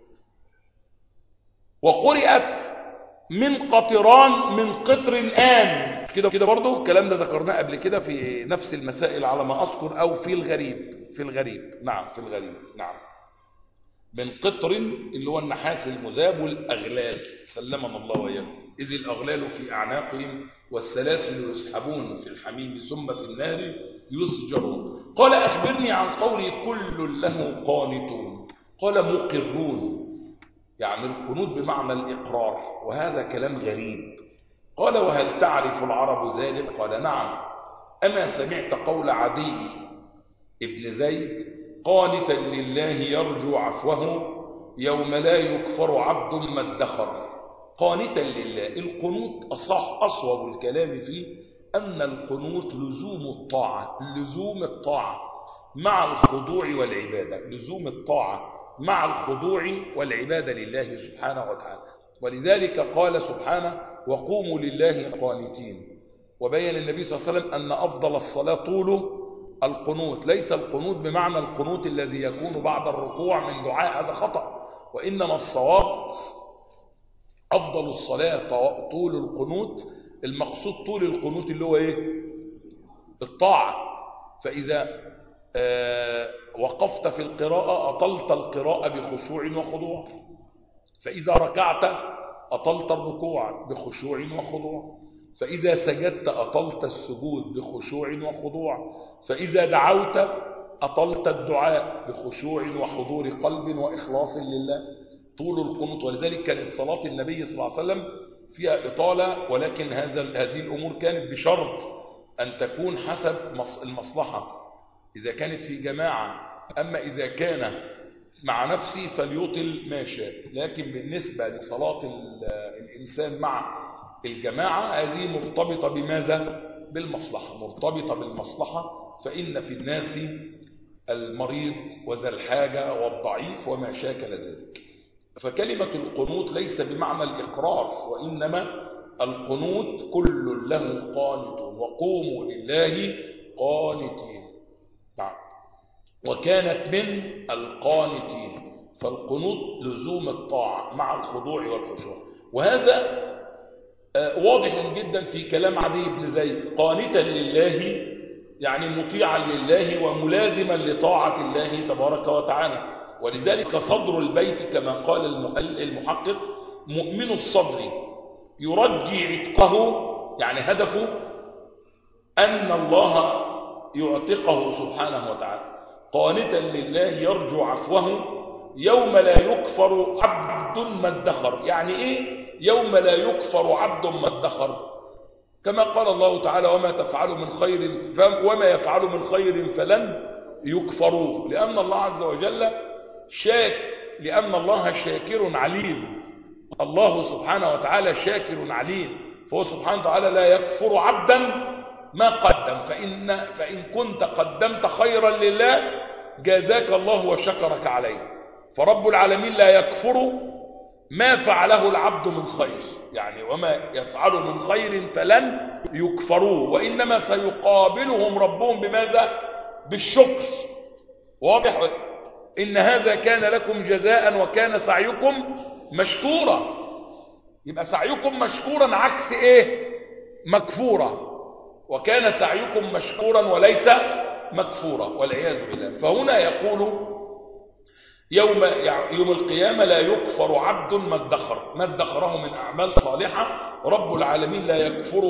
وقرئت من قطران من قطر آن. كده برضو الكلام ده ذكرناه قبل كده في نفس المسائل على ما أذكر، أو في الغريب. نعم في الغريب. نعم، من قطر اللي هو النحاس المذاب، والأغلال سلمنا الله وإياكم، إذ الأغلال في أعناقهم والسلاسل يسحبون في الحميم ثم في النار يسجرون. قال أخبرني عن قولي كل له قانتون. قال مقرون، يعني القنوت بمعنى الإقرار، وهذا كلام غريب. قال وهل تعرف العرب ذلك؟ قال نعم. أما سمعت قول عدي ابن زيد قانتا لله يرجو عفوه يوم لا يكفر عبد ما ادخر قانتا لله. القنوت أصوب الكلام فيه أن القنوت لزوم الطاعة مع الخضوع والعبادة، لزوم الطاعة مع الخضوع والعبادة لله سبحانه وتعالى. ولذلك قال سبحانه وقوموا لله قانتين. وبين النبي صلى الله عليه وسلم أن أفضل الصلاة طول القنوت، ليس القنوت بمعنى القنوت الذي يكون بعد الركوع من دعاء، هذا خطأ، وإنما الصواب أفضل الصلاة طول القنوت. المقصود طول القنوت اللي هو إيه؟ الطاعة. فإذا وقفت في القراءة أطلت القراءة بخشوع وخضوع، فإذا ركعت أطلت الركوع بخشوع وخضوع، فإذا سجدت أطلت السجود بخشوع وخضوع، فإذا دعوت أطلت الدعاء بخشوع وحضور قلب وإخلاص لله. طول القنوت. ولذلك كانت صلاة النبي صلى الله عليه وسلم فيها إطالة، ولكن هذه الأمور كانت بشرط أن تكون حسب المصلحة، إذا كانت في جماعة. أما إذا كان مع نفسي فليطل ما شاء. لكن بالنسبة لصلاة الإنسان مع الجماعة هذه مرتبطة بماذا؟ بالمصلحة، مرتبطة بالمصلحة. فإن في الناس المريض وذا الحاجة والضعيف وما شاكل ذلك. فكلمة القنوت ليس بمعنى الإقرار، وإنما القنوت كل له قانت، وقوموا لله قانتين. وكانت من القانتين. فالقنوت لزوم الطاعة مع الخضوع والخشوع. وهذا واضح جدا في كلام عدي بن زيد. قانتا لله يعني مطيعا لله وملازما لطاعة الله تبارك وتعالى. ولذلك صدر البيت كما قال المحقق مؤمن الصدر يرجي عتقه، يعني هدفه أن الله يعتقه سبحانه وتعالى. قانتا لله يرجو عفوه يوم لا يكفر عبد ما ادخر. يعني إيه يوم لا يكفر عبد ما ادخر؟ كما قال الله تعالى وما يفعل من خير فلن يكفروا، لأن الله عز وجل لأن الله شاكر عليم. الله سبحانه وتعالى شاكر عليم، فهو سبحانه وتعالى لا يكفر عبدا ما قدم. فإن كنت قدمت خيرا لله جازاك الله وشكرك عليه. فرب العالمين لا يكفر ما فعله العبد من خير، يعني وما يفعل من خير فلن يكفروا، وإنما سيقابلهم ربهم بماذا؟ بالشكر. واضح؟ إن هذا كان لكم جزاء وكان سعيكم مشكورا. يبقى سعيكم مشكورا عكس إيه؟ مكفورا. وكان سعيكم مشكورا وليس مكفورا والعياذ بالله. فهنا يقول يوم القيامة لا يكفر عبد ما ادخره من أعمال صالحة رب العالمين لا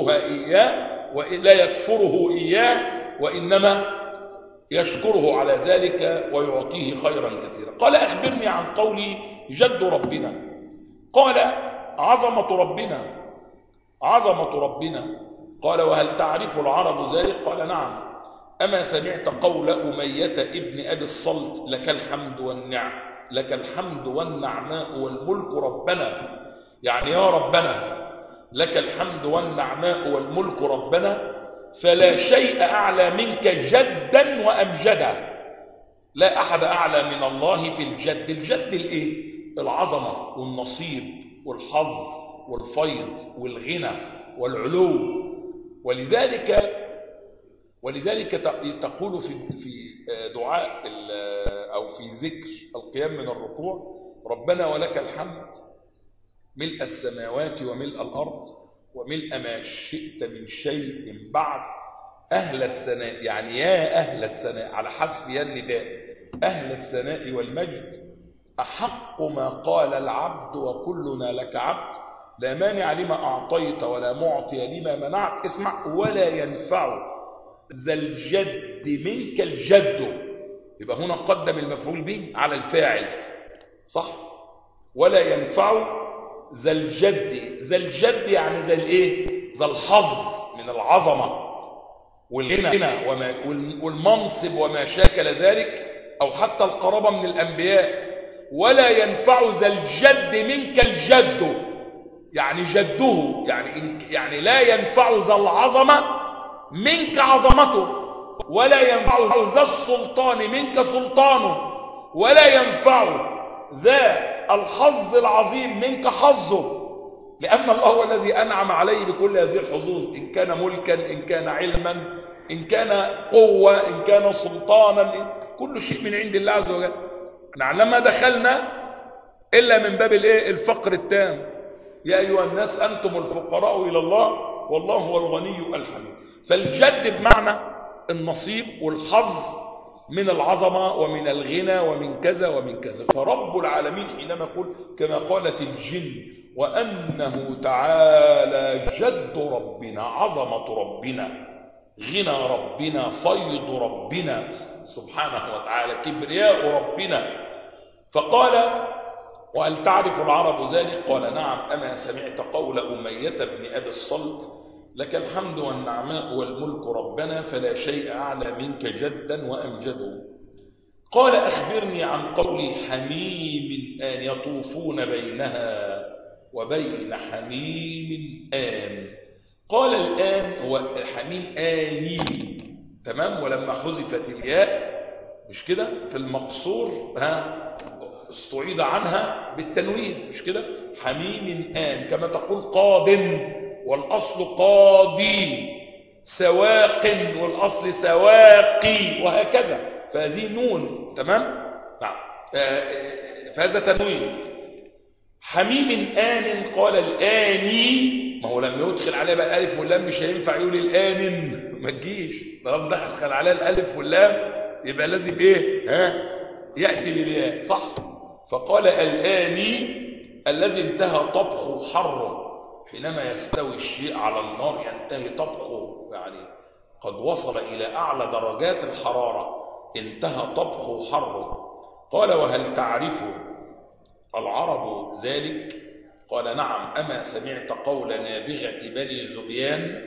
يكفره إياه وإنما يشكره على ذلك ويعطيه خيرا كثيرا. قال أخبرني عن قولي جد ربنا. قال عظمة ربنا. قال وهل تعرف العرب ذلك؟ قال نعم. أما سمعت قول أمية ابن أبي الصلت لك الحمد والنعماء والملك ربنا، يعني يا ربنا لك الحمد والنعماء والملك ربنا، فلا شيء أعلى منك جدا وأمجدا. لا أحد أعلى من الله في الجد. الجد الإيه؟ العظمة والنصيب والحظ والفيض والغنى والعلو. ولذلك تقول في دعاء أو في ذكر القيام من الركوع ربنا ولك الحمد ملء السماوات وملء الأرض وملء ما شئت من شيء بعد أهل الثناء، يعني يا أهل الثناء على حسب يا النداء، أهل الثناء والمجد أحق ما قال العبد وكلنا لك عبد لا مانع لما أعطيت ولا معطي لما منعت. اسمع، ولا ينفع ذا الجد منك الجد. يبقى هنا قدم المفعول به على الفاعل، صح؟ ولا ينفع ذا الجد يعني ذا الايه؟ ذا الحظ من العظمة والغنى والمنصب وما شاكل ذلك، أو حتى القرابة من الأنبياء. ولا ينفع ذا الجد منك الجد، يعني جده، يعني لا ينفع ذا العظمة منك عظمته، ولا ينفع ذا السلطان منك سلطانه، ولا ينفع ذا الحظ العظيم منك حظه، لأن الله هو الذي أنعم عليه بكل هذه الحظوظ، إن كان ملكا، إن كان علما، إن كان قوة، إن كان سلطانا، كل شيء من عند الله عز وجل. نحن لما دخلنا إلا من باب الفقر التام، يا أيها الناس أنتم الفقراء إلى الله والله هو الغني الحميد. فالجد بمعنى النصيب والحظ من العظمة ومن الغنى ومن كذا ومن كذا. فرب العالمين حينما يقول كما قالت الجن وأنه تعالى جد ربنا، عظمة ربنا، غنى ربنا، فيض ربنا سبحانه وتعالى، كبرياء ربنا. فقال وهل تعرف العرب ذلك؟ قال نعم، أما سمعت قول أمية بن أبي الصلت لك الحمد والنعماء والملك ربنا فلا شيء أعلى منك جدا وأمجد. قال أخبرني عن قول حميم آن يطوفون بينها وبين حميم آن. قال الآن هو حميم آني، تمام، ولما حذفت الياء مش كده في المقصور استعيد عنها بالتنوين، مش كده، حميم آن، كما تقول قاض والأصل قاضي، سواق والأصل سواقي، وهكذا، فهذه نون، تمام، نعم، فهذا تنوين. حميم آن قال الآني، ما هو لما يدخل عليه بقى ألف واللام مش هينفع يقول الآن، ما تجيش طالما دخل عليه الألف واللام يبقى لازم يأتي بالياء، صح. فقال الآني الذي انتهى طبخه حره، حينما يستوي الشيء على النار ينتهي طبخه، يعني قد وصل إلى أعلى درجات الحرارة، انتهى طبخه حره. قال وهل تعرف العرب ذلك؟ قال نعم، أما سمعت قول نابغة بني ذبيان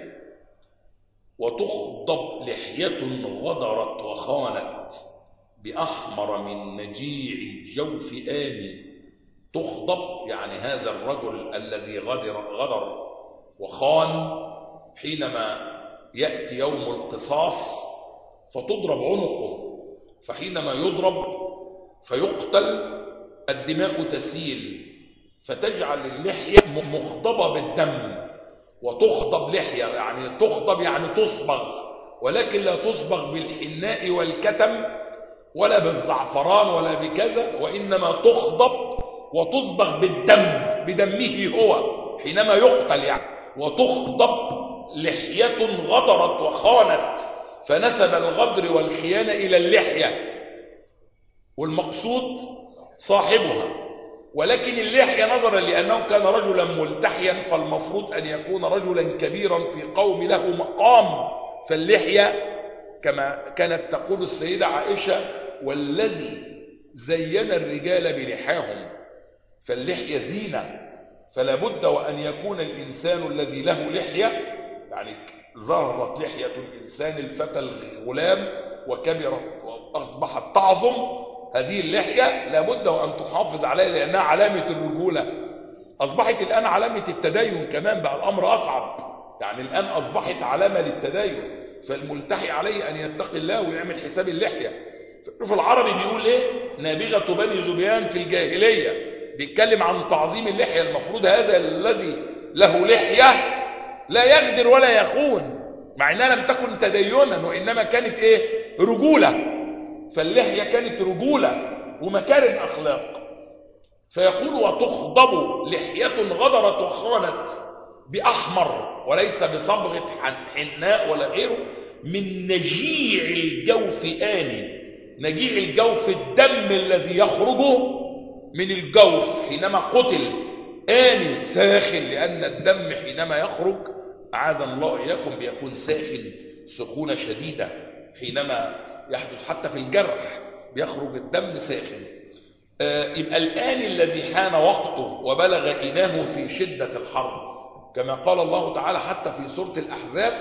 وتخضب لحية غدرت وخانت بأحمر من نجيع جوف آني. تخضب يعني هذا الرجل الذي غدر وخان، حينما يأتي يوم القصاص فتضرب عنقه، فحينما يضرب فيقتل الدماء تسيل، فتجعل اللحية مخضبة بالدم. وتخضب لحية يعني تخضب يعني تصبغ، ولكن لا تصبغ بالحناء والكتم ولا بالزعفران ولا بكذا، وإنما تخضب وتصبغ بالدم، بدمه هو حينما يقتل يعني. وتخضب لحية غدرت وخانت، فنسب الغدر والخيانة إلى اللحية، والمقصود صاحبها، ولكن اللحية نظرا لأنه كان رجلا ملتحيا فالمفروض أن يكون رجلا كبيرا في قوم له مقام، فاللحية كما كانت تقول السيدة عائشة والذي زين الرجال بلحاهم، فاللحية زينة، فلا بد وأن يكون الإنسان الذي له لحية، يعني ظهرت لحية الإنسان الفتى الغلام وكبرت وأصبحت تعظم، هذه اللحية لا بد وأن تحافظ عليها لأنها علامة الرجولة. أصبحت الآن علامة التدين كمان، بقى الأمر أصعب، يعني الآن أصبحت علامة للتدين، فالملتحي عليه أن يتقي الله ويعمل حساب اللحية. في العربي بيقول إيه؟ نابغة بني ذبيان في الجاهلية، بيتكلم عن تعظيم اللحية. المفروض هذا الذي له لحية لا يغدر ولا يخون، مع أنها لم تكن تدينا وإنما كانت إيه؟ رجولة، فاللحية كانت رجولة ومكارم أخلاق. فيقول وتخضب لحية غدرت وخانت بأحمر، وليس بصبغة حناء ولا غيره، من نجيع الجوف آني. نجيع الجوف الدم الذي يخرج من الجوف حينما قتل، آني ساخن، لأن الدم حينما يخرج أعاذنا الله إياكم بيكون ساخن سخونة شديدة، حينما يحدث حتى في الجرح بيخرج الدم ساخن. يبقى الآن الذي حان وقته وبلغ إناه في شدة الحرب، كما قال الله تعالى حتى في سورة الأحزاب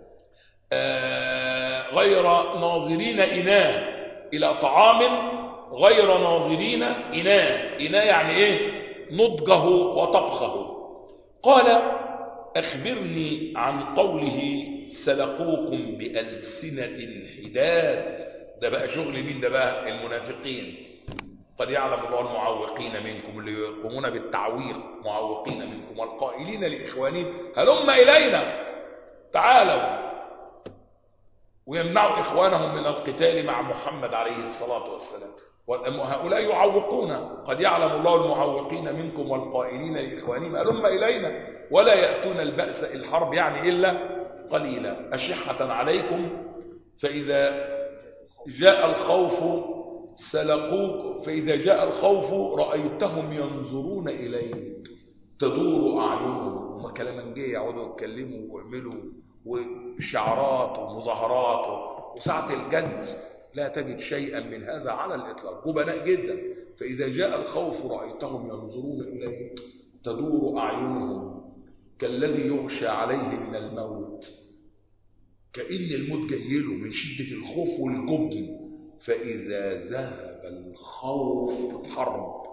غير ناظرين إناه إلى طعام غير ناظرين إناه يعني إيه؟ نضجه وطبخه. قال أخبرني عن قوله سلقوكم بألسنة حداد. ده بقى شغل مين؟ ده بقى المنافقين. قد يعلم الله المعوقين منكم، اللي يقومون بالتعويق، معوقين منكم، والقائلين لإخوانهم هلم إلينا، تعالوا، ويمنعوا إخوانهم من القتال مع محمد عليه الصلاة والسلام. وهؤلاء يعوقون. قد يعلم الله المعوقين منكم والقائلين لإخوانهم هلم إلينا ولا يأتون البأس، الحرب يعني إلا قليلا، أشحة عليكم فإذا جاء الخوف سلقوك، فإذا جاء الخوف رأيتهم ينظرون إليك تدور أعينهم. وما كلامنجية يقعدوا يتكلموا ويعملوا وشعارات ومظاهرات، وساعة الجد لا تجد شيئا من هذا على الإطلاق، جبناء جدا. فإذا جاء الخوف رأيتهم ينظرون إليك تدور أعينهم كالذي يغشى عليه من الموت، كأن الموت جايله من شدة الخوف والجبن. فإذا ذهب الخوف في الحرب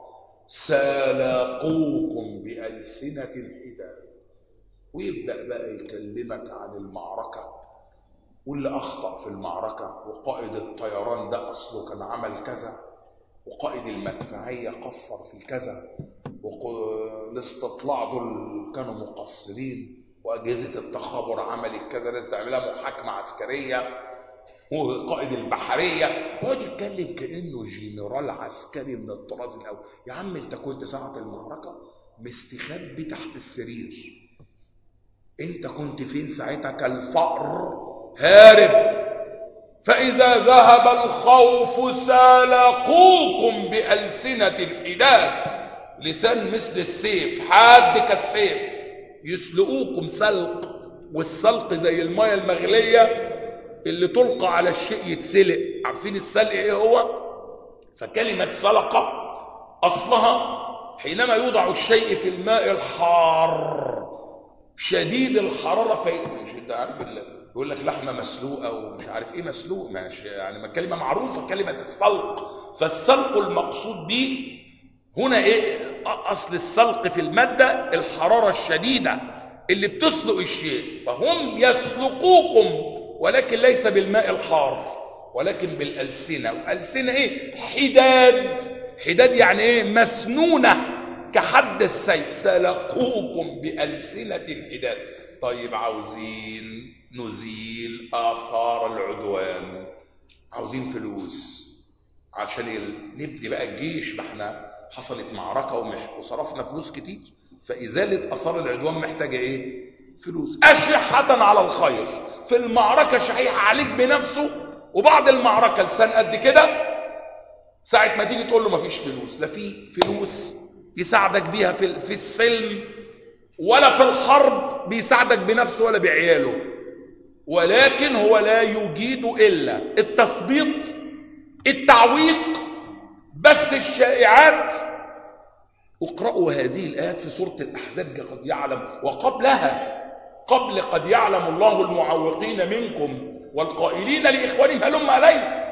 سلاقوكم بألسنة حداد. ويبدأ بقى يكلمك عن المعركة واللي أخطأ في المعركة، وقائد الطيران ده أصله كان عمل كذا، وقائد المدفعية قصر في كذا، والاستطلاع دول كانوا مقصرين، وأجهزة التخابر عملت كذا، لازم تعملها محاكمة عسكرية، وقائد البحرية وقعد يتكلم كأنه جنرال عسكري من الطراز الأول. يا عم انت كنت ساعة المعركة مستخبي تحت السرير، انت كنت فين ساعتها؟ كالفأر هارب. فإذا ذهب الخوف سالقوكم بألسنة الحداد، لسان مثل السيف، حاد كالسيف، يسلقوكم سلق. والسلق زي المية المغلية اللي تلقى على الشيء يتسلق. عارفين السلق ايه هو؟ فكلمة سلقة اصلها حينما يوضع الشيء في الماء الحار شديد الحرارة، مش انت عارف يقول لك لحمة مسلوقة ومش عارف ايه مسلوق، ماشي يعني كلمة معروفة كلمة السلق. فالسلق المقصود به هنا ايه؟ اصل السلق في المادة الحرارة الشديدة اللي بتسلق الشيء. فهم يسلقوكم ولكن ليس بالماء الحار ولكن بالألسنة. وألسنة ايه؟ حداد. حداد يعني ايه؟ مسنونة كحد السيف. سلقوكم بألسنة الحداد. طيب عاوزين نزيل آثار العدوان، عاوزين فلوس عشان نبدي بقى الجيش. ما احنا حصلت معركة وصرفنا فلوس كتير، فإزالة آثار العدوان محتاجة ايه؟ فلوس. أشحة على الخير. في المعركة شحيح عليك بنفسه، وبعد المعركة لسان قد كده، ساعة ما تيجي تقول له مفيش فلوس. لا في فلوس يساعدك بيها في السلم، ولا في الحرب بيساعدك بنفسه ولا بعياله. ولكن هو لا يجيد إلا التثبيط، التعويق، بس الشائعات. اقرأوا هذه الآيات في سورة الأحزاب. قد يعلم، وقبلها قبل قد يعلم الله المعوقين منكم والقائلين لإخوانهم هلم علينا.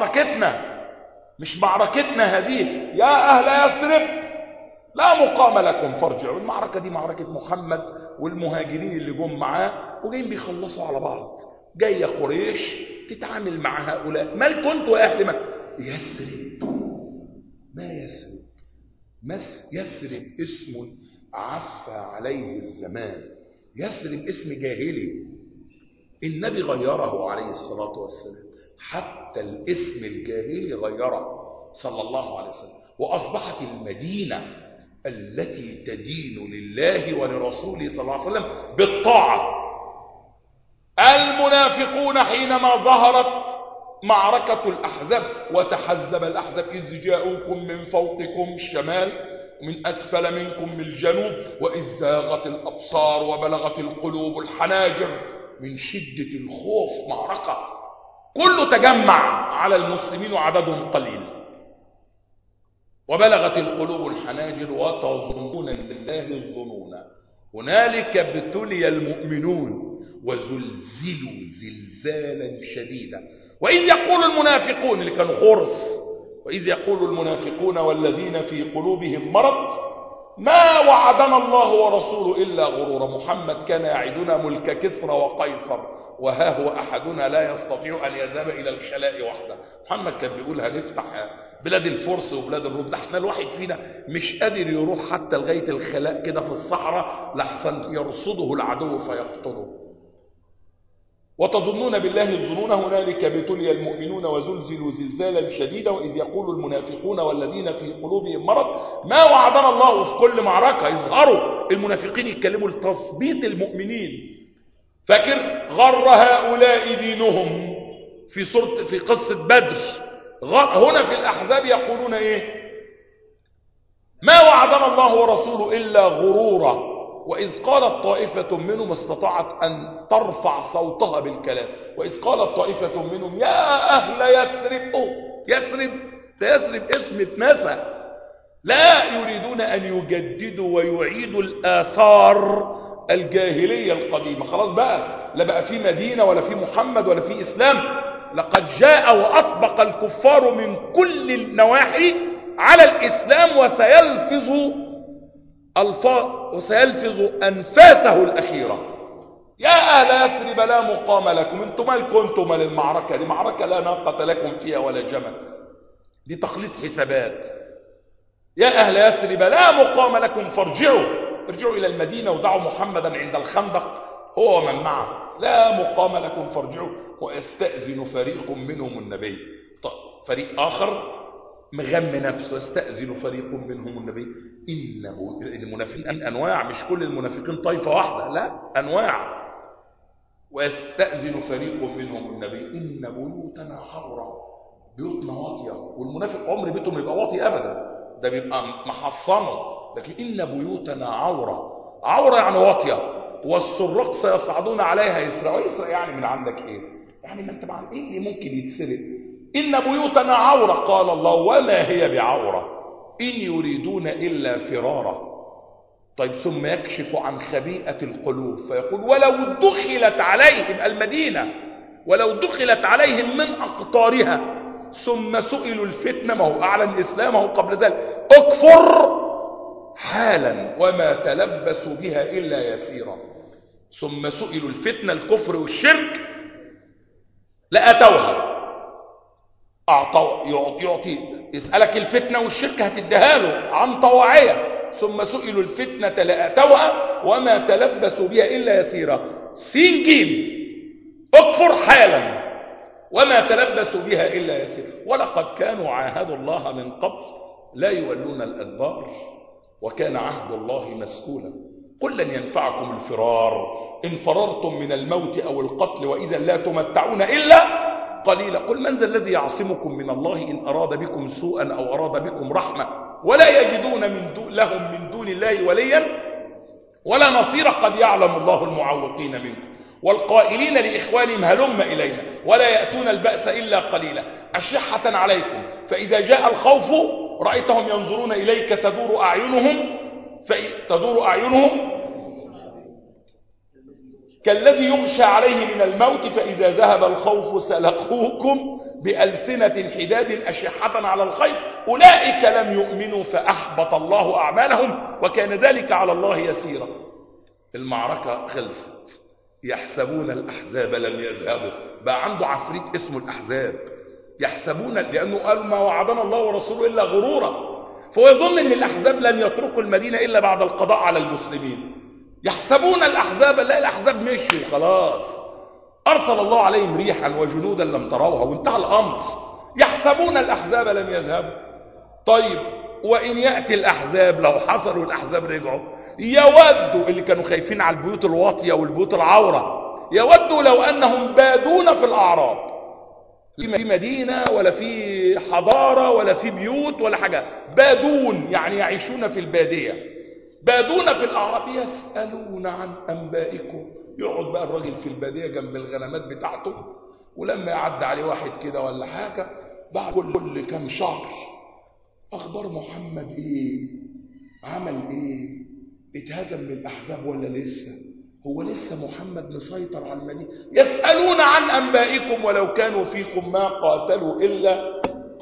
مش معركتنا هذه يا أهل يثرب لا مقام لكم فارجعوا. المعركة دي معركة محمد والمهاجرين اللي جم معاه وجايين بيخلصوا على بعض. جاية قريش تتعامل مع هؤلاء. ما كنتوا يا أهل يثرب؟ ما يثرب؟ يثرب اسم عفى عليه الزمان. يثرب اسم جاهلي، النبي غيره عليه الصلاة والسلام، حتى الاسم الجاهلي غيره صلى الله عليه وسلم، وأصبحت المدينة التي تدين لله ولرسوله صلى الله عليه وسلم بالطاعة. المنافقون حينما ظهرت معركة الأحزاب وتحزب الأحزاب إذ جاءوكم من فوقكم الشمال ومن أسفل منكم من الجنوب وإذ زاغت الأبصار وبلغت القلوب الحناجر من شدة الخوف. معركة كله تجمع على المسلمين وعددهم قليل. وبلغت القلوب الحناجر وتظنون بالله الظنون هنالك ابتلي المؤمنون وزلزلوا زلزالا شديدا. وإذ يقول المنافقون اللي كانوا خرس وإذ يقول المنافقون والذين في قلوبهم مرض ما وعدنا الله ورسوله إلا غرورا. محمد كان يعدنا ملك كسرى وقيصر وها هو أحدنا لا يستطيع أن يذهب إلى الخلاء وحده. محمد كان بيقول هنفتح بلاد الفرس وبلاد الروم، ده احنا الواحد فينا مش قادر يروح حتى لغاية الخلاء كده في الصحراء لحسن يرصده العدو فيقتله. وتظنون بالله الظنون هنالك ابتلي المؤمنون وزلزلوا زلزالا شديدا وإذ يقول المنافقون والذين في قلوبهم مرض ما وعدنا الله. في كل معركة يظهروا المنافقين يتكلموا لتثبيط المؤمنين. فاكر غر هؤلاء دينهم في قصة بدر. هنا في الأحزاب يقولون ايه؟ ما وعدنا الله ورسوله إلا غرورا. وإذ قالت طائفة منهم استطاعت أن ترفع صوتها بالكلام. وإذ قالت طائفة منهم يا أهل يثرب. يثرب اسم اتنسى. لا يريدون أن يجددوا ويعيدوا الآثار الجاهلية القديمة. خلاص بقى لا بقى في مدينة ولا في محمد ولا في إسلام. لقد جاء وأطبق الكفار من كل النواحي على الإسلام وسيلفظ أنفاسه الأخيرة. يا أهل يثرب لا مقام لكم. انتم مالكم انتم مال المعركة دي؟ معركة لا ناقة لكم فيها ولا جمل، دي تخليص حسابات. يا أهل يثرب لا مقام لكم ارجعوا إلى المدينة ودعوا محمدا عند الخندق هو ومن معه. لا مقام لكم فارجعوا. ويستأذن فريق منهم النبي. فريق آخر مغم نفسه يستأذن فريق منهم النبي. إنه المنافقين أنواع، مش كل المنافقين طائفة واحدة، لا أنواع. ويستأذن فريق منهم النبي إن بيوتنا عورة. بيوتنا واطية. والمنافق عمر بيته ما يبقى واطي أبدا، ده بيبقى محصنه. لكن إن بيوتنا عورة يعني واطية. والسراق سيصعدون عليها يسرقوا. يسرق يعني من عندك ايه؟ يعني ما انت مع ايه اللي ممكن يتسرق؟ إن بيوتنا عورة قال الله وما هي بعورة إن يريدون إلا فرارا. طيب ثم يكشف عن خبيئة القلوب فيقول ولو دخلت عليهم المدينة ولو دخلت عليهم من أقطارها ثم سئلوا الفتنة. ما هو أعلن إسلامه قبل ذلك اكفر حالا وما تلبسوا بها إلا يسيرا. ثم سئلوا الفتنة الكفر والشرك لأتوها. يعطي يسألك الفتنة والشرك هتديها له عن طواعية. ثم سئلوا الفتنة لأتوها وما تلبسوا بها إلا يسيرا. سين جيم اكفر حالا وما تلبسوا بها إلا يسيرا. ولقد كانوا عاهدوا الله من قبل لا يولون الأدبار وكان عهد الله مسؤولا. قل لن ينفعكم الفرار إن فررتم من الموت أو القتل وإذا لا تمتعون إلا قليلا. قل من ذا الذي يعصمكم من الله إن أراد بكم سوءا أو أراد بكم رحمة ولا يجدون لهم من دون الله وليا ولا نصيرا. قد يعلم الله المعوقين منكم والقائلين لإخوانهم هلم إلينا ولا يأتون البأس إلا قليلا أشحة عليكم فإذا جاء الخوف رأيتهم ينظرون إليك تدور أعينهم كالذي يغشى عليه من الموت فإذا ذهب الخوف سلقوكم بألسنة حداد أشحة على الخير أولئك لم يؤمنوا فأحبط الله أعمالهم وكان ذلك على الله يسيرا. المعركة خلصت. يحسبون الأحزاب لم يذهبوا. بقى عنده عفريت اسمه الأحزاب. يحسبون لأنه قال ما وعدنا الله ورسوله إلا غرورا. فهو يظن أن الأحزاب لن يتركوا المدينة إلا بعد القضاء على المسلمين. يحسبون الأحزاب لا الأحزاب مشوا خلاص. أرسل الله عليهم ريحا وجنودا لم تروها وانتهى الأمر. يحسبون الأحزاب لم يذهبوا. طيب وإن يأتي الأحزاب لو حصلوا الأحزاب رجعوا يودوا اللي كانوا خايفين على البيوت الواطية والبيوت العورة يودوا لو أنهم بادون في الأعراب. في مدينة ولا في حضارة ولا في بيوت ولا حاجة. بادون يعني يعيشون في البادية. بادون في الأعراب يسألون عن أنبائكم. يقعد بقى الراجل في البادية جنب الغنمات بتاعته ولما يعدي عليه واحد كده ولا حاجة بعد كل كام شهر أخبار محمد إيه؟ عمل إيه؟ اتهزم من الأحزاب ولا لسه؟ هو لسه محمد مسيطر على المدينة؟ يسألون عن أنبائكم ولو كانوا فيكم ما قاتلوا إلا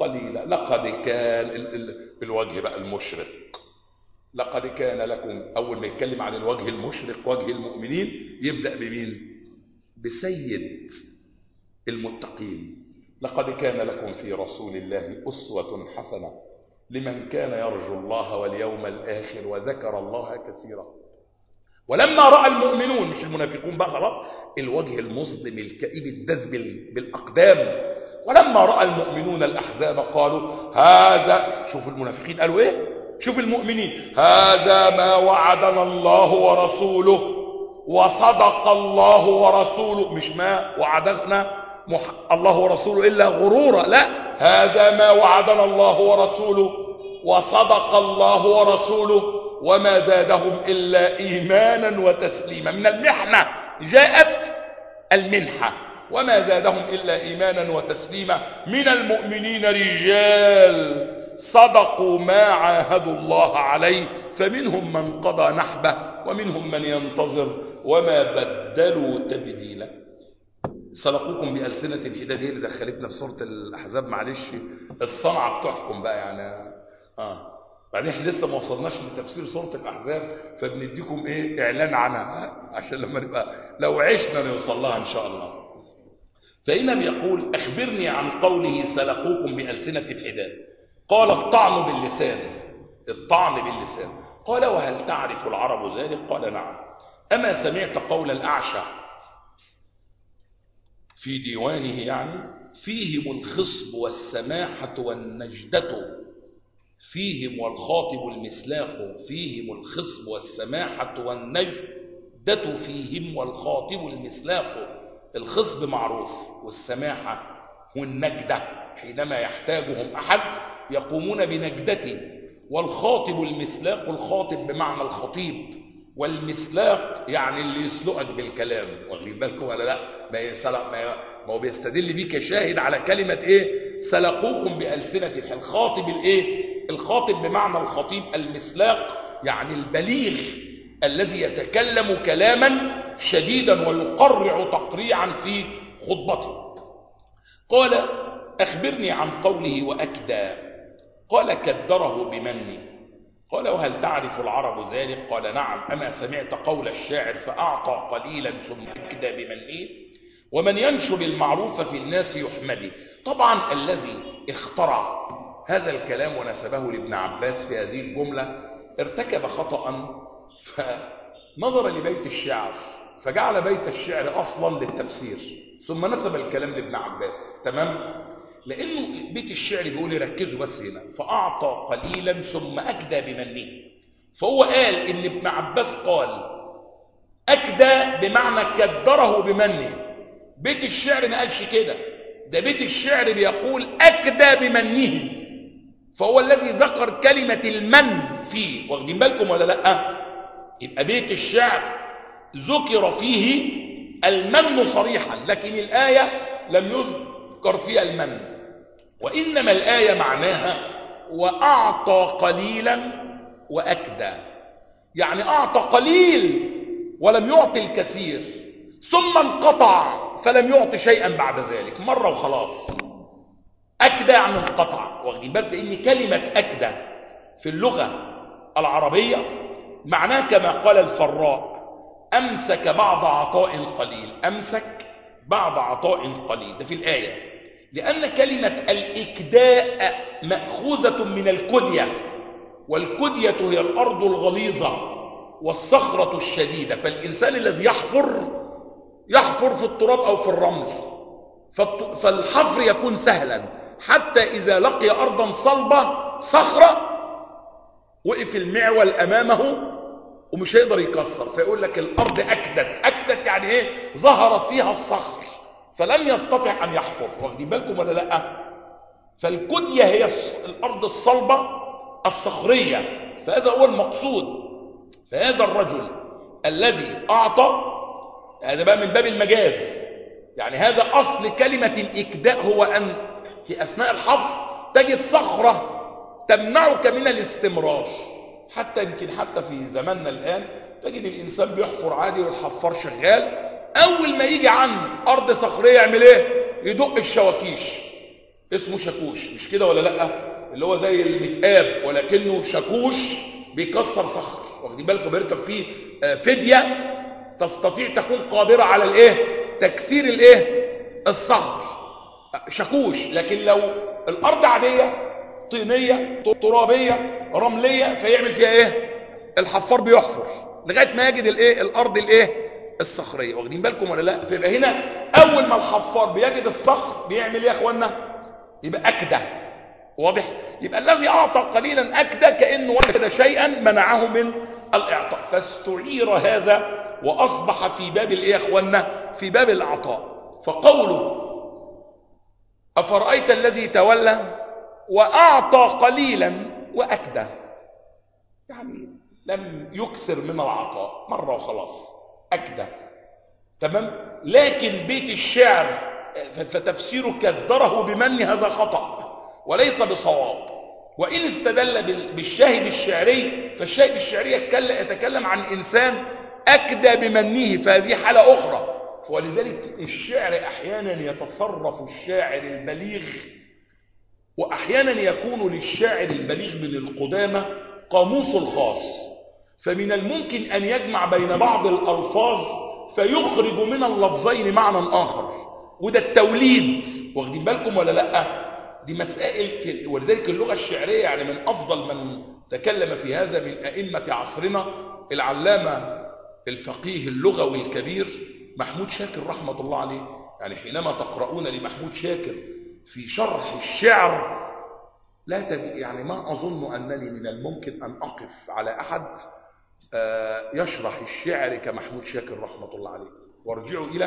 قليلا. لقد كان الوجه بقى المشرق، لقد كان لكم، أول ما يتكلم عن الوجه المشرق وجه المؤمنين يبدأ بمين؟ بسيد المتقين. لقد كان لكم في رسول الله أسوة حسنة لمن كان يرجو الله واليوم الآخر وذكر الله كثيرا. ولما رأى المؤمنون، مش المنافقون بقى خلاص، الوجه المظلم الكئيب الدز بالأقدام، ولما رأى المؤمنون الأحزاب قالوا هذا، شوف المنافقين قالوا إيه، شوف المؤمنين، هذا ما وعدنا الله ورسوله وصدق الله ورسوله، مش ما وعدنا الله ورسوله إلا غرورا، لا، هذا ما وعدنا الله ورسوله وصدق الله ورسوله وما زادهم إلا إيمانا وتسليما. من المحنة جاءت المنحة، وما زادهم إلا إيمانا وتسليما. من المؤمنين رجال صدقوا ما عاهدوا الله عليه فمنهم من قضى نحبه ومنهم من ينتظر وما بدلوا تبديلا. سلقوكم بألسنة الحداد، هي اللي دخلتنا في سورة الأحزاب، معلش الصنعة بتحكم بقى يعني. بعدين احنا لسه ما وصلناش لتفسير سورة الأحزاب، فبنديكم ايه اعلان عنها عشان لما نبقى لو عشنا نوصل لها ان شاء الله. فهنا بيقول اخبرني عن قوله سلقوكم بألسنة الحداد. قال الطعن باللسان، الطعن باللسان. قال وهل تعرف العرب ذلك؟ قال نعم. أما سمعت قول الأعشى في ديوانه يعني فيهم الخصب والسماحة والنجدة، فيهم والخاطب المسلاق، فيهم الخصب والسماحة والنجدة، فيهم والخاطب المسلاق. الخصب معروف، والسماحة والنجدة حينما يحتاجهم أحد يقومون بنجدته. والخاطب المسلاق، الخاطب بمعنى الخطيب، والمسلاق يعني اللي يسلقك بالكلام. واخدين بالكم ولا لا؟ ما هو بيستدل بيه كشاهد على كلمة ايه؟ سلقوكم بألسنة الحداد. الخاطب الايه؟ الخاطب بمعنى الخطيب، المسلاق يعني البليغ الذي يتكلم كلاما شديدا ويقرع تقريعا في خطبته. قال أخبرني عن قوله وأكدى. قال كدره بمنه. قال وهل تعرف العرب ذلك؟ قال نعم. أما سمعت قول الشاعر فأعطى قليلا ثم أكدى بمنه، ومن ينشر المعروف في الناس يحمده. طبعا الذي اخترع هذا الكلام ونسبه لابن عباس في هذه الجملة ارتكب خطأ، فنظر لبيت الشعر فجعل بيت الشعر أصلا للتفسير ثم نسب الكلام لابن عباس. تمام؟ لأنه بيت الشعر بيقول ركزوا بس هنا، فأعطى قليلا ثم أكدى بمنه. فهو قال إن ابن عباس قال أكدى بمعنى كدره بمنه. بيت الشعر ما قالش كده، ده بيت الشعر بيقول أكدى بمنه، فهو الذي ذكر كلمة المن فيه. واخدين بالكم ولا لأ؟ يبقى بيت الشعر ذكر فيه المن صريحا، لكن الآية لم يذكر فيها المن، وإنما الآية معناها وأعطى قليلا وأكدى، يعني أعطى قليل ولم يعطي الكثير، ثم انقطع فلم يعطي شيئا بعد ذلك، مرة وخلاص. أكدى يعني انقطع. واخدين بالكم إن كلمة أكدى في اللغة العربية معناه كما قال الفراء أمسك بعض عطاء قليل، أمسك بعض عطاء قليل، ده في الآية. لأن كلمة الإكداء مأخوذة من الكدية، والكدية هي الأرض الغليظة والصخرة الشديدة، فالإنسان الذي يحفر في التراب أو في الرمل، فالحفر يكون سهلا حتى إذا لقي أرضا صلبة صخرة وقف المعول أمامه ومش هيقدر يكسر، فيقول لك الأرض أكدت يعني إيه؟ ظهرت فيها الصخر فلم يستطع أن يحفر. واخدين بالكم ولا لأ؟ فالكدية هي الأرض الصلبة الصخرية، فهذا هو المقصود. فهذا الرجل الذي أعطى، هذا بقى من باب المجاز، يعني هذا أصل كلمة الإكداء، هو أن في أثناء الحفر تجد صخرة تمنعك من الاستمرار. حتى يمكن حتى في زماننا الآن تجد الإنسان بيحفر عادي والحفار شغال، أول ما يجي عند أرض صخرية يعمل إيه؟ يدق الشواكيش. اسمه شاكوش، مش كده ولا لا؟ اللي هو زي المتقاب ولكنه شاكوش بيكسر صخر، واخدين بالكم؟ بيركب فيه فدية تستطيع تكون قادرة على الايه؟ تكسير الايه؟ الصخر، شاكوش. لكن لو الارض عادية طينية ترابية رملية فيعمل فيها ايه؟ الحفار بيحفر لغاية ما يجد الايه؟ الارض الايه؟ الصخرية، واخدين بالكم ولا لا؟ فيبقى هنا اول ما الحفار بيجد الصخر بيعمل ايه يا اخوانا؟ يبقى اكده. واضح؟ يبقى الذي اعطى قليلا اكده كانه وجد شيئا منعه من الاعطاء، فاستعير هذا واصبح في باب الايه يا اخوانا؟ في باب العطاء. فقوله افرايت الذي تولى واعطى قليلا واكده، يعني لم يكثر من العطاء، مره وخلاص، اكده، تمام. لكن بيت الشعر فتفسيره كدره بمن هذا خطأ وليس بصواب. وإن استدل بالشاهد الشعري فالشاهد الشعري يتكلم عن إنسان أكدى بمنه، فهذه حالة أخرى. ولذلك الشعر أحيانا يتصرف الشاعر البليغ، وأحيانا يكون للشاعر البليغ من القدامى قاموس الخاص، فمن الممكن أن يجمع بين بعض الألفاظ فيخرج من اللفظين معنى آخر، وده التوليد، واخدين بالكم ولا لأ؟ دي مسائل ولذلك اللغة الشعرية يعني من أفضل من تكلم في هذا من أئمة عصرنا العلامة الفقيه اللغوي الكبير محمود شاكر رحمة الله عليه. يعني حينما تقرؤون لمحمود شاكر في شرح الشعر لا يعني ما أظن أنني من الممكن أن أقف على أحد يشرح الشعر كمحمود شاكر رحمة الله عليه. وارجعوا إلى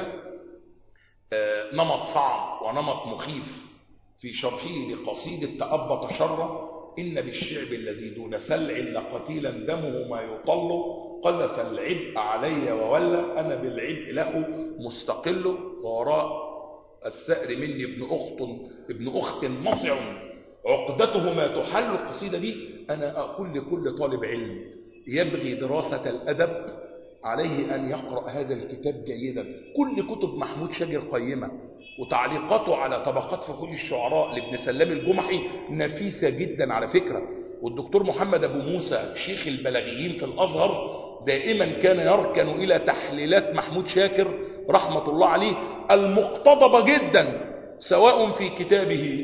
نمط صعب ونمط مخيف في شرحه لقصيدة تأبط شره: إن بالشعب الذي دون سلع لقتيلا دمه ما يطل، قذف العبء علي وولى، أنا بالعبء له مستقل، ووراء الثأر مني ابن أخت مصع عقدته ما تحل. القصيدة دي أنا أقول لكل طالب علم يبغي دراسة الأدب عليه أن يقرأ هذا الكتاب جيدا. كل كتب محمود شاكر قيمة، وتعليقاته على طبقات فخور الشعراء لابن سلام الجمحي نفيسة جدا على فكرة. والدكتور محمد أبو موسى شيخ البلاغيين في الأزهر دائما كان يركن إلى تحليلات محمود شاكر رحمة الله عليه المقتضبة جدا، سواء في كتابه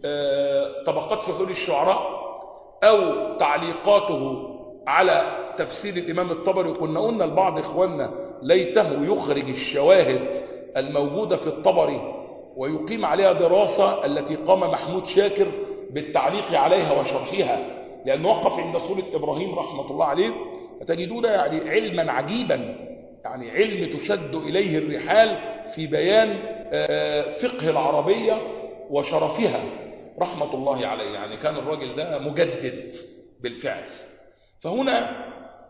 طبقات فخور الشعراء أو تعليقاته على تفسير الإمام الطبري. وكنا قلنا لبعض إخواننا ليته يخرج الشواهد الموجودة في الطبري ويقيم عليها دراسة التي قام محمود شاكر بالتعليق عليها وشرحها، لأنه وقف عند سورة إبراهيم رحمة الله عليه. فتجدون يعني علما عجيبا، يعني علم تشد إليه الرحال في بيان فقه العربية وشرفها رحمة الله عليه. يعني كان الراجل ده مجدد بالفعل. فهنا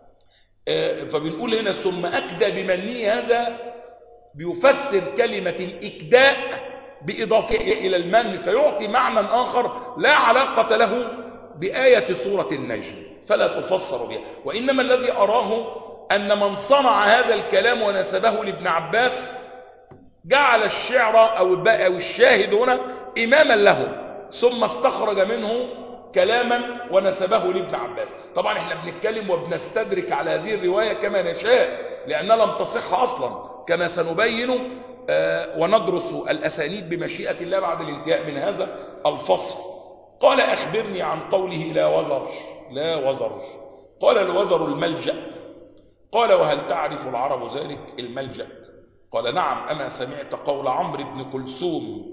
فبنقول هنا ثم أكدى بمنه، هذا بيفسر كلمة الإكداء بإضافة إلى المن، فيعطي معنى آخر لا علاقة له بآية سورة النجم، فلا تفسر بها. وإنما الذي أراه أن من صنع هذا الكلام ونسبه لابن عباس جعل الشعر أو الشاهد هنا إماما له، ثم استخرج منه كلاما ونسبه لابن عباس. طبعا احنا بنتكلم وبنستدرك على هذه الرواية كما نشاء لأنها لم تصح أصلا، كما سنبين وندرس الأسانيد بمشيئة الله بعد الانتهاء من هذا الفصل. قال أخبرني عن قوله لا وزر. لا وزر، قال الوزر الملجأ. قال وهل تعرف العرب ذلك الملجأ؟ قال نعم، أما سمعت قول عمرو بن كلثوم: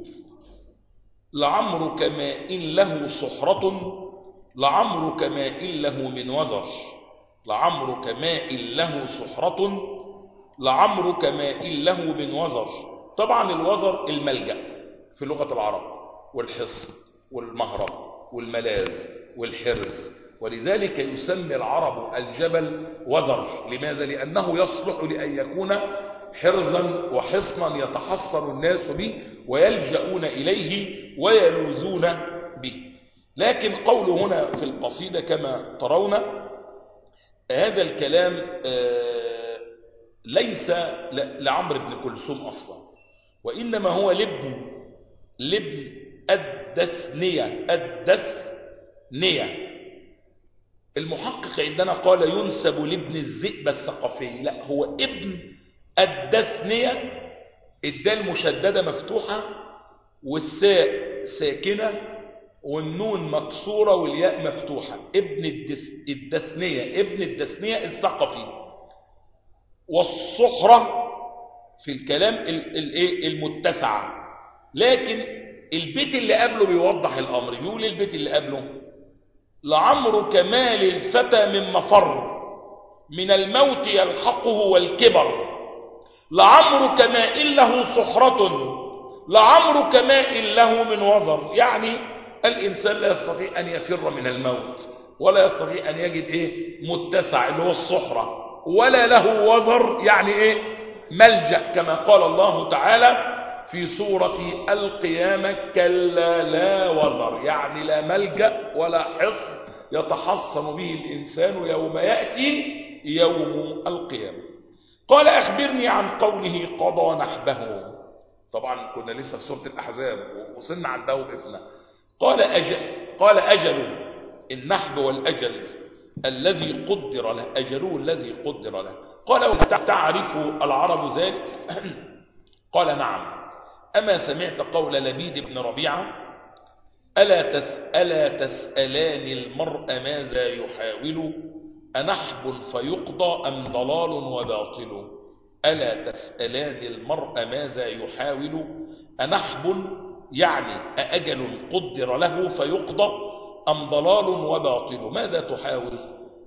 لعمرك ما إن له صحرة، لعمرك ما إن له من وزر، لعمرك ما إن له صحرة، لعمرك ما إن له من وزر. طبعا الوزر الملجأ في لغة العرب، والحصن والمهرب والملاذ والحرز، ولذلك يسمي العرب الجبل وزر. لماذا؟ لأنه يصلح لأن يكون حرزا وحصنا يتحصن الناس به ويلجؤون إليه ويلوذون به. لكن قوله هنا في القصيدة كما ترون هذا الكلام ليس لعمرو بن كلثوم أصلا، وإنما هو لابن الدثنية. المحقق عندنا قال ينسب لابن الذئب الثقفي، لا، هو ابن الدثنية، الدال مشددة مفتوحة والساء ساكنة والنون مكسورة والياء مفتوحة. ابن الدثنية الثقفي. والصحرة في الكلام المتسع. لكن البيت اللي قبله بيوضح الأمر، يقول البيت اللي قبله: لعمرك ما للفتى من مفر، من الموت يلحقه والكبر، لعمرك ما إن له صحرة، لعمرك ما إن له من وزر. يعني الإنسان لا يستطيع أن يفر من الموت، ولا يستطيع أن يجد متسع اللي هو الصحرة، ولا له وزر يعني ملجأ، كما قال الله تعالى في سورة القيامة: كلا لا وزر، يعني لا ملجأ ولا حصن يتحصن به الإنسان يوم يأتي يوم القيامة. قال: أخبرني عن قوله قضى نحبه. طبعا كنا لسه في سورة الأحزاب ووصلنا عن ده وقفنا. قال أجل النحب والأجل الذي قدر له، أجله الذي قدر له. قال: تعرف العرب ذلك؟ قال: نعم. أما سمعت قول لبيد بن ربيعة: ألا تسألان المرء ماذا يحاول، أنحب فيقضى أم ضلال وباطل؟ ألا تسألان المرء ماذا يحاول، أنحب يعني أأجل قدر له فيقضى أم ضلال وباطل؟ ماذا تحاول؟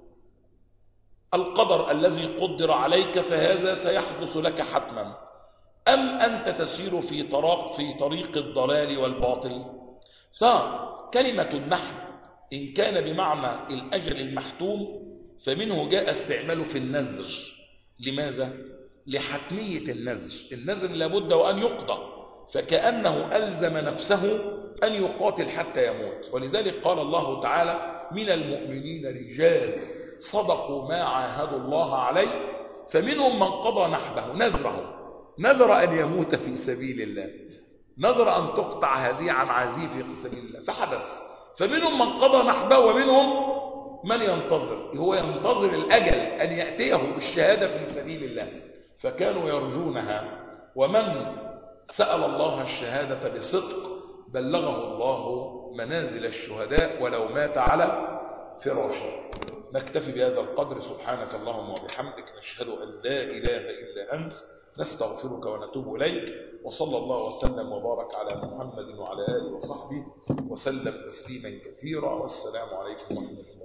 القدر الذي قدر عليك فهذا سيحدث لك حتما، أم أنت تسير في طريق الضلال والباطل؟ فكلمة النحب إن كان بمعنى الأجل المحتوم فمنه جاء استعماله في النذر. لماذا؟ لحتمية النذر لابد وأن يقضى، فكأنه ألزم نفسه أن يقاتل حتى يموت. ولذلك قال الله تعالى: من المؤمنين رجال صدقوا ما عاهدوا الله عليه فمنهم من قضى نحبه، نذر أن يموت في سبيل الله، نذر أن تقطع هذه عن عزيه في سبيل الله، فحدث. فمنهم من قضى نحبه ومنهم من ينتظر، هو ينتظر الأجل أن يأتيه بالشهادة في سبيل الله، فكانوا يرجونها. ومن سأل الله الشهادة بصدق بلغه الله منازل الشهداء ولو مات على فراشه. نكتفي بهذا القدر. سبحانك اللهم وبحمدك، نشهد أن لا إله إلا أنت، نستغفرك ونتوب إليك. وصلى الله وسلم وبارك على محمد وعلى آله وصحبه وسلم تسليما كثيرا. والسلام عليكم ورحمة الله.